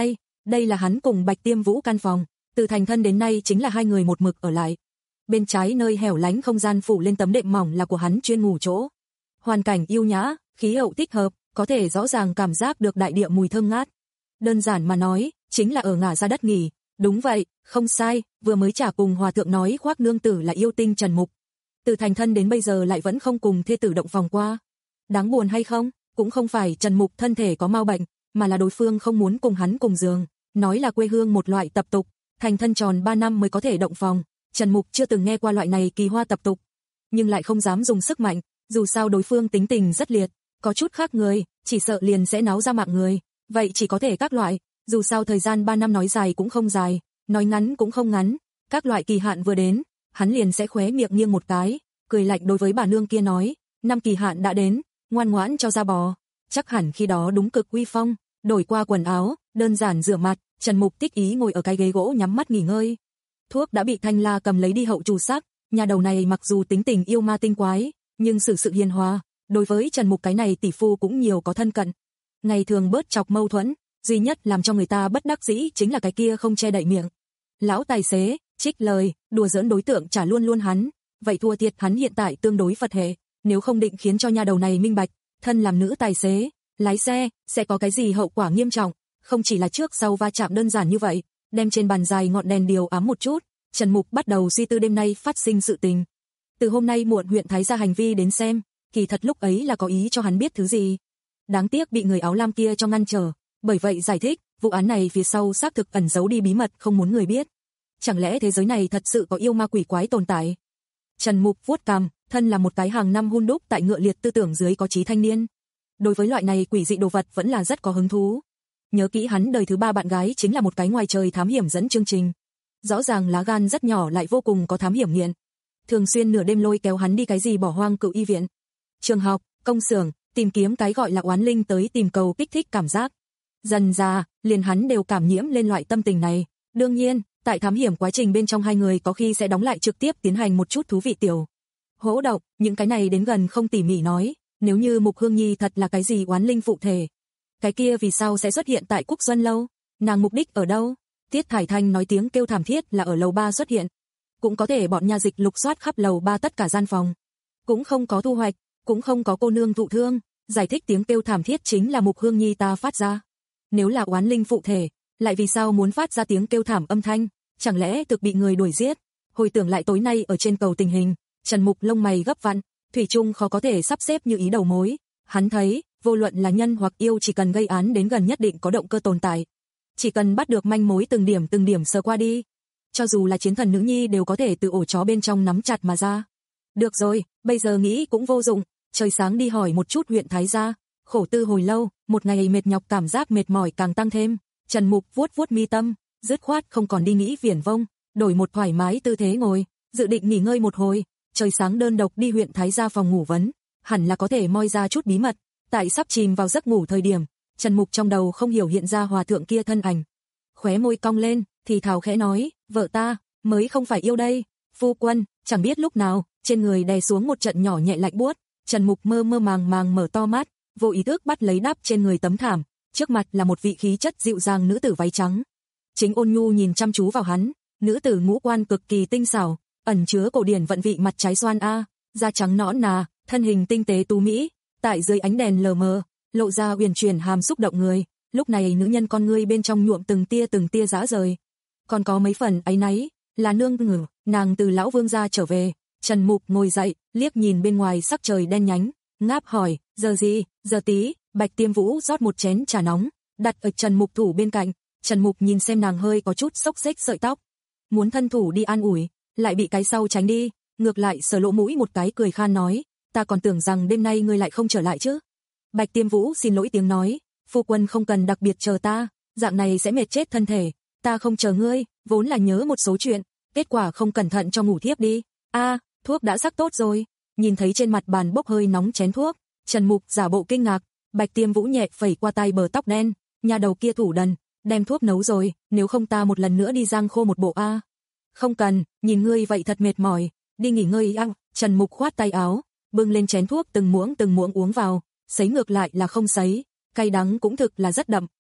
Đây là hắn cùng Bạch Tiêm Vũ căn phòng, từ thành thân đến nay chính là hai người một mực ở lại. Bên trái nơi hẻo lánh không gian phủ lên tấm đệm mỏng là của hắn chuyên ngủ chỗ. Hoàn cảnh yêu nhã, khí hậu thích hợp, có thể rõ ràng cảm giác được đại địa mùi thơm ngát. Đơn giản mà nói, chính là ở ngả ra đất nghỉ. Đúng vậy, không sai, vừa mới trả cùng hòa thượng nói khoác nương tử là yêu tinh Trần Mục. Từ thành thân đến bây giờ lại vẫn không cùng thê tử động phòng qua. Đáng buồn hay không? Cũng không phải Trần Mục thân thể có mau bệnh, mà là đối phương không muốn cùng hắn cùng giường, nói là quê hương một loại tập tục, thành thân tròn ba năm mới có thể động phòng. Trần Mục chưa từng nghe qua loại này kỳ hoa tập tục, nhưng lại không dám dùng sức mạnh, dù sao đối phương tính tình rất liệt, có chút khác người, chỉ sợ liền sẽ náo ra mạng người, vậy chỉ có thể các loại, dù sao thời gian ba năm nói dài cũng không dài, nói ngắn cũng không ngắn, các loại kỳ hạn vừa đến, hắn liền sẽ khóe miệng nghiêng một cái, cười lạnh đối với bà nương kia nói, năm kỳ hạn đã đến, ngoan ngoãn cho ra bò. Chắc hẳn khi đó đúng cực uy phong, đổi qua quần áo, đơn giản rửa mặt, Trần Mục thích ý ngồi ở cái ghế gỗ nhắm mắt nghỉ ngơi. Thuốc đã bị Thanh La cầm lấy đi hậu trù sắc, nhà đầu này mặc dù tính tình yêu ma tinh quái, nhưng xử sự hiền hòa, đối với Trần Mục cái này tỷ phu cũng nhiều có thân cận. Ngày thường bớt chọc mâu thuẫn, duy nhất làm cho người ta bất đắc dĩ chính là cái kia không che đậy miệng. Lão tài xế, trích lời, đùa giỡn đối tượng trả luôn luôn hắn, vậy thua thiệt hắn hiện tại tương đối Phật hệ, nếu không định khiến cho nhà đầu này minh bạch, thân làm nữ tài xế, lái xe, sẽ có cái gì hậu quả nghiêm trọng, không chỉ là trước sau va chạm đơn giản như vậy, đem trên bàn dài ngọn đèn điều ám một chút, Trần Mục bắt đầu suy tư đêm nay phát sinh sự tình. Từ hôm nay muộn huyện Thái gia hành vi đến xem, kỳ thật lúc ấy là có ý cho hắn biết thứ gì. Đáng tiếc bị người áo lam kia cho ngăn trở, bởi vậy giải thích, vụ án này phía sau xác thực ẩn giấu đi bí mật không muốn người biết. Chẳng lẽ thế giới này thật sự có yêu ma quỷ quái tồn tại? Trần Mục vuốt cằm, thân là một cái hàng năm hun đúc tại ngựa liệt tư tưởng dưới có trí thanh niên. Đối với loại này quỷ dị đồ vật vẫn là rất có hứng thú. Nhớ kỹ hắn đời thứ ba bạn gái chính là một cái ngoài trời thám hiểm dẫn chương trình. Rõ ràng lá gan rất nhỏ lại vô cùng có thám hiểm nghiện. Thường xuyên nửa đêm lôi kéo hắn đi cái gì bỏ hoang cựu y viện, trường học, công xưởng, tìm kiếm cái gọi là oán linh tới tìm cầu kích thích cảm giác. Dần ra, liền hắn đều cảm nhiễm lên loại tâm tình này. Đương nhiên, tại thám hiểm quá trình bên trong hai người có khi sẽ đóng lại trực tiếp tiến hành một chút thú vị tiểu hỗ động, những cái này đến gần không tỉ mỉ nói, nếu như Mục Hương Nhi thật là cái gì oán linh phụ thể, cái kia vì sao sẽ xuất hiện tại Cúc Xuân lâu, nàng mục đích ở đâu? Tiết Thải Thanh nói tiếng kêu thảm thiết là ở lầu ba xuất hiện, cũng có thể bọn nha dịch lục soát khắp lầu ba tất cả gian phòng, cũng không có thu hoạch, cũng không có cô nương thụ thương, giải thích tiếng kêu thảm thiết chính là Mục Hương Nhi ta phát ra. Nếu là oán linh phụ thể, lại vì sao muốn phát ra tiếng kêu thảm âm thanh, chẳng lẽ thực bị người đuổi giết? Hồi tưởng lại tối nay ở trên cầu tình hình, Trần Mục lông mày gấp vặn, thủy chung khó có thể sắp xếp như ý đầu mối. Hắn thấy, vô luận là nhân hoặc yêu chỉ cần gây án đến gần nhất định có động cơ tồn tại. Chỉ cần bắt được manh mối từng điểm từng điểm sờ qua đi. Cho dù là chiến thần nữ nhi đều có thể từ ổ chó bên trong nắm chặt mà ra. Được rồi, bây giờ nghĩ cũng vô dụng, trời sáng đi hỏi một chút huyện Thái gia. Khổ tư hồi lâu, một ngày mệt nhọc cảm giác mệt mỏi càng tăng thêm. Trần Mục vuốt vuốt mi tâm, dứt khoát không còn đi nghĩ viển vông, đổi một thoải mái tư thế ngồi, dự định nghỉ ngơi một hồi. Trời sáng đơn độc đi huyện Thái gia phòng ngủ vấn, hẳn là có thể moi ra chút bí mật. Tại sắp chìm vào giấc ngủ thời điểm, Trần Mục trong đầu không hiểu hiện ra hòa thượng kia thân ảnh. Khóe môi cong lên, thì thào khẽ nói, vợ ta, mới không phải yêu đây. Phu quân, chẳng biết lúc nào, trên người đè xuống một trận nhỏ nhẹ lạnh buốt. Trần Mục mơ mơ màng màng mở to mắt, vô ý thức bắt lấy đắp trên người tấm thảm. Trước mặt là một vị khí chất dịu dàng nữ tử váy trắng. Chính ôn nhu nhìn chăm chú vào hắn, nữ tử ngũ quan cực kỳ tinh xảo, ẩn chứa cổ điển vận vị mặt trái xoan a, da trắng nõn nà, thân hình tinh tế tú mỹ, tại dưới ánh đèn lờ mờ, lộ ra uyển chuyển hàm xúc động người. Lúc này nữ nhân con ngươi bên trong nhuộm từng tia từng tia dã rời, còn có mấy phần áy náy, là nương ngử, nàng từ lão vương gia trở về. Trần Mục ngồi dậy, liếc nhìn bên ngoài sắc trời đen nhánh, ngáp hỏi, giờ gì? Giờ tí. Bạch Tiêm Vũ rót một chén trà nóng, đặt ở Trần Mục thủ bên cạnh. Trần Mục nhìn xem nàng hơi có chút xốc xếch sợi tóc, muốn thân thủ đi an ủi, lại bị cái sau tránh đi, ngược lại sờ lỗ mũi một cái cười khan nói, ta còn tưởng rằng đêm nay ngươi lại không trở lại chứ. Bạch Tiêm Vũ xin lỗi tiếng nói, phu quân không cần đặc biệt chờ ta, dạng này sẽ mệt chết thân thể, ta không chờ ngươi, vốn là nhớ một số chuyện, kết quả không cẩn thận cho ngủ thiếp đi. A, thuốc đã sắc tốt rồi. Nhìn thấy trên mặt bàn bốc hơi nóng chén thuốc, Trần Mục giả bộ kinh ngạc. Bạch Tiêm Vũ nhẹ phẩy qua tay bờ tóc đen, nhà đầu kia thủ đần, đem thuốc nấu rồi, nếu không ta một lần nữa đi giang khô một bộ a. Không cần, nhìn ngươi vậy thật mệt mỏi, đi nghỉ ngơi ăn. Trần Mục khoát tay áo, bưng lên chén thuốc từng muỗng từng muỗng uống vào, sấy ngược lại là không sấy, cay đắng cũng thực là rất đậm,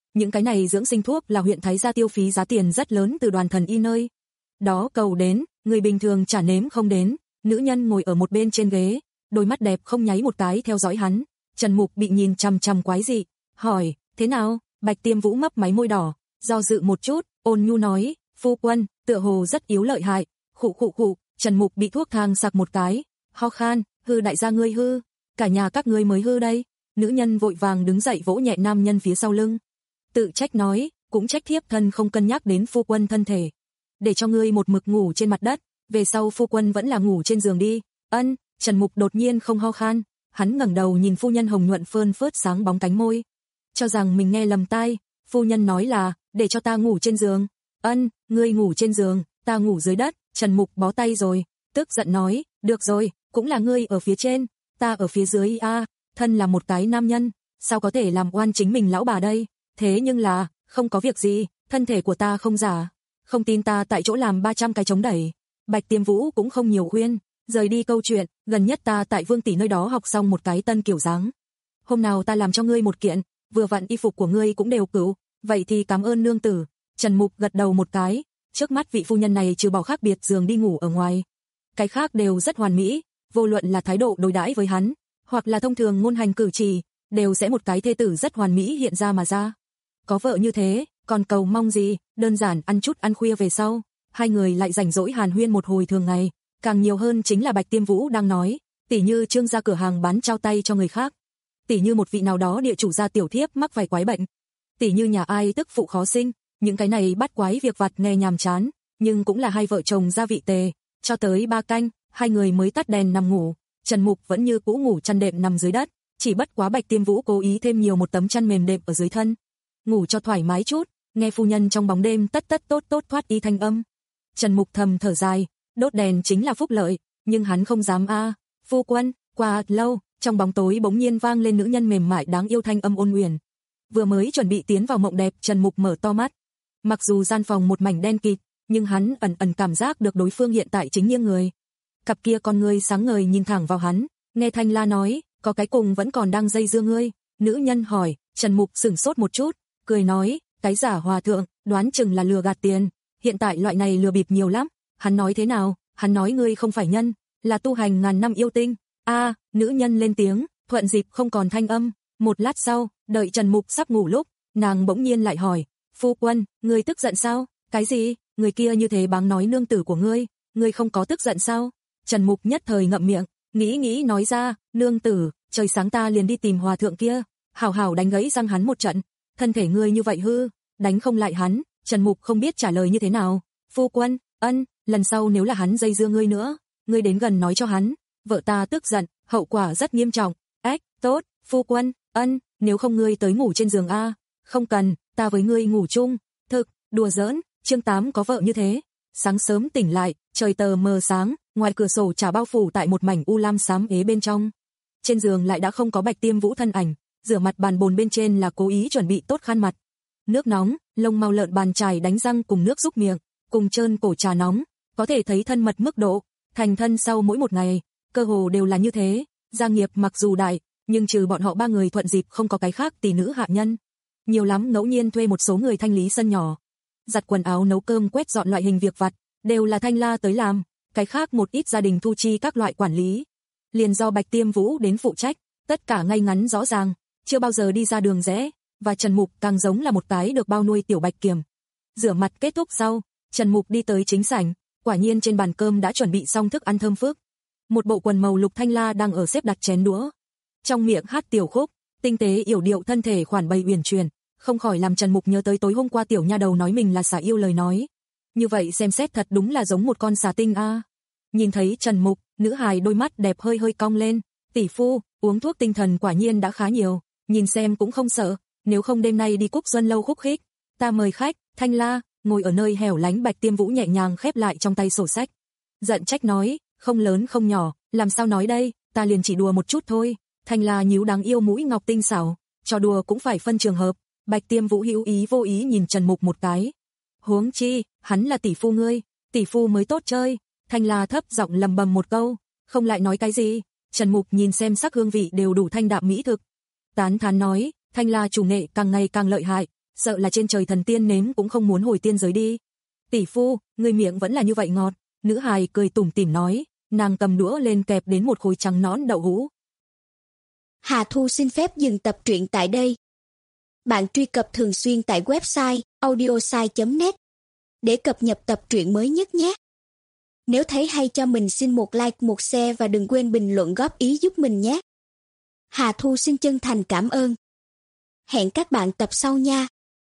những cái này dưỡng sinh thuốc là huyện Thái gia tiêu phí giá tiền rất lớn từ Đoàn Thần Y nơi đó cầu đến, người bình thường chả nếm không đến. Nữ nhân ngồi ở một bên trên ghế, đôi mắt đẹp không nháy một cái theo dõi hắn. Trần Mục bị nhìn chằm chằm quái dị, hỏi, thế nào? Bạch Tiêm Vũ mấp máy môi đỏ, do dự một chút, ôn nhu nói, phu quân, tựa hồ rất yếu lợi hại. Khụ khụ khụ, Trần Mục bị thuốc thang sặc một cái, ho khan, hư đại gia ngươi hư, cả nhà các ngươi mới hư đây. Nữ nhân vội vàng đứng dậy vỗ nhẹ nam nhân phía sau lưng. Tự trách nói, cũng trách thiếp thân không cân nhắc đến phu quân thân thể. Để cho ngươi một mực ngủ trên mặt đất, về sau phu quân vẫn là ngủ trên giường đi. Ân, Trần Mục đột nhiên không ho khan, hắn ngẩng đầu nhìn phu nhân hồng nhuận phơn phớt sáng bóng cánh môi. Cho rằng mình nghe lầm tai, phu nhân nói là, để cho ta ngủ trên giường. Ân, ngươi ngủ trên giường, ta ngủ dưới đất. Trần Mục bó tay rồi, tức giận nói, được rồi, cũng là ngươi ở phía trên, ta ở phía dưới a, à, thân là một cái nam nhân, sao có thể làm oan chính mình lão bà đây? Thế nhưng là, không có việc gì, thân thể của ta không giả, không tin ta tại chỗ làm ba trăm cái chống đẩy. Bạch Tiêm Vũ cũng không nhiều khuyên, rời đi câu chuyện, gần nhất ta tại Vương tỷ nơi đó học xong một cái tân kiểu dáng. Hôm nào ta làm cho ngươi một kiện, vừa vặn y phục của ngươi cũng đều cửu, vậy thì cảm ơn nương tử. Trần Mục gật đầu một cái, trước mắt vị phu nhân này trừ bỏ khác biệt giường đi ngủ ở ngoài, cái khác đều rất hoàn mỹ, vô luận là thái độ đối đãi với hắn, hoặc là thông thường ngôn hành cử chỉ, đều sẽ một cái thê tử rất hoàn mỹ hiện ra mà ra. Có vợ như thế, còn cầu mong gì, đơn giản ăn chút ăn khuya về sau, hai người lại rảnh rỗi hàn huyên một hồi thường ngày, càng nhiều hơn chính là Bạch Tiêm Vũ đang nói, tỉ như Trương gia cửa hàng bán trao tay cho người khác, tỉ như một vị nào đó địa chủ gia tiểu thiếp mắc vài quái bệnh, tỉ như nhà ai tức phụ khó sinh, những cái này bắt quái việc vặt nghe nhàm chán, nhưng cũng là hai vợ chồng gia vị tề, cho tới ba canh, hai người mới tắt đèn nằm ngủ, Trần Mục vẫn như cũ ngủ chăn đệm nằm dưới đất, chỉ bất quá Bạch Tiêm Vũ cố ý thêm nhiều một tấm chăn mềm đệm ở dưới thân, ngủ cho thoải mái chút, nghe phu nhân trong bóng đêm tất tất tốt tốt thoát y thanh âm. Trần Mục thầm thở dài, đốt đèn chính là phúc lợi, nhưng hắn không dám a. À. Phu quân, qua lâu, trong bóng tối bỗng nhiên vang lên nữ nhân mềm mại đáng yêu thanh âm ôn huyền. Vừa mới chuẩn bị tiến vào mộng đẹp, Trần Mục mở to mắt. Mặc dù gian phòng một mảnh đen kịt, nhưng hắn ẩn ẩn cảm giác được đối phương hiện tại chính nghiêng người. Cặp kia con ngươi sáng ngời nhìn thẳng vào hắn, nghe Thanh La nói, có cái cùng vẫn còn đang dây dưa ngươi. Nữ nhân hỏi, Trần Mục sửng sốt một chút, cười nói, cái giả hòa thượng, đoán chừng là lừa gạt tiền. Hiện tại loại này lừa bịp nhiều lắm. Hắn nói thế nào? Hắn nói ngươi không phải nhân, là tu hành ngàn năm yêu tinh. A, à, nữ nhân lên tiếng, thuận dịp không còn thanh âm. Một lát sau, đợi Trần Mục sắp ngủ lúc, nàng bỗng nhiên lại hỏi, phu quân, ngươi tức giận sao? Cái gì? Người kia như thế báng nói nương tử của ngươi, ngươi không có tức giận sao? Trần Mục nhất thời ngậm miệng, nghĩ nghĩ nói ra, nương tử, trời sáng ta liền đi tìm hòa thượng kia, hảo hảo đánh gãy răng hắn một trận. Thân thể ngươi như vậy hư, đánh không lại hắn. Trần Mục không biết trả lời như thế nào. Phu quân, ân, lần sau nếu là hắn dây dưa ngươi nữa, ngươi đến gần nói cho hắn, vợ ta tức giận, hậu quả rất nghiêm trọng. Ếch, tốt, phu quân, ân, nếu không ngươi tới ngủ trên giường a. Không cần, ta với ngươi ngủ chung. Thực, đùa giỡn. Chương tám có vợ như thế. Sáng sớm tỉnh lại, trời tờ mờ sáng, ngoài cửa sổ trà bao phủ tại một mảnh u lam xám ế bên trong. Trên giường lại đã không có Bạch Tiêm Vũ thân ảnh, rửa mặt bàn bồn bên trên là cố ý chuẩn bị tốt khăn mặt. Nước nóng, lông mao lợn bàn chải đánh răng cùng nước xúc miệng, cùng trơn cổ trà nóng, có thể thấy thân mật mức độ. Thành thân sau mỗi một ngày, cơ hồ đều là như thế. Gia nghiệp mặc dù đại, nhưng trừ bọn họ ba người thuận dịp không có cái khác tỷ nữ hạ nhân. Nhiều lắm ngẫu nhiên thuê một số người thanh lý sân nhỏ, giặt quần áo, nấu cơm, quét dọn loại hình việc vặt, đều là Thanh La tới làm. Cái khác một ít gia đình thu chi các loại quản lý, liền do Bạch Tiêm Vũ đến phụ trách, tất cả ngay ngắn rõ ràng, chưa bao giờ đi ra đường rẽ. Và Trần Mục càng giống là một cái được bao nuôi tiểu bạch kiểm. Rửa mặt kết thúc sau, Trần Mục đi tới chính sảnh, quả nhiên trên bàn cơm đã chuẩn bị xong thức ăn thơm phức. Một bộ quần màu lục Thanh La đang ở xếp đặt chén đũa, trong miệng hát tiểu khúc, tinh tế yểu điệu, thân thể khoản bày uyển chuyển, không khỏi làm Trần Mục nhớ tới tối hôm qua tiểu nha đầu nói mình là xà yêu lời nói. Như vậy xem xét thật đúng là giống một con xà tinh a. À. Nhìn thấy Trần Mục, nữ hài đôi mắt đẹp hơi hơi cong lên, tỷ phu, uống thuốc tinh thần quả nhiên đã khá nhiều, nhìn xem cũng không sợ. Nếu không đêm nay đi Cúc Xuân lâu khúc khích, ta mời khách. Thanh La ngồi ở nơi hẻo lánh, Bạch Tiêm Vũ nhẹ nhàng khép lại trong tay sổ sách, giận trách nói, không lớn không nhỏ, làm sao nói đây, ta liền chỉ đùa một chút thôi. Thanh La nhíu đáng yêu mũi ngọc tinh xảo, trò đùa cũng phải phân trường hợp. Bạch Tiêm Vũ hữu ý vô ý nhìn Trần Mục một cái, huống chi, hắn là tỷ phu ngươi, tỷ phu mới tốt chơi. Thanh La thấp giọng lầm bầm một câu, không lại nói cái gì. Trần Mục nhìn xem sắc hương vị đều đủ thanh đạm mỹ thực, tán thán nói, Thanh La chủ nghệ càng ngày càng lợi hại, sợ là trên trời thần tiên nếm cũng không muốn hồi tiên giới đi. Tỷ phu, người miệng vẫn là như vậy ngọt, nữ hài cười tủm tỉm nói, nàng cầm đũa lên kẹp đến một khối trắng nõn đậu hũ. Hà Thu xin phép dừng tập truyện tại đây. Bạn truy cập thường xuyên tại website audiosai chấm net để cập nhật tập truyện mới nhất nhé. Nếu thấy hay cho mình xin một like, một share và đừng quên bình luận góp ý giúp mình nhé. Hà Thu xin chân thành cảm ơn. Hẹn các bạn tập sau nha.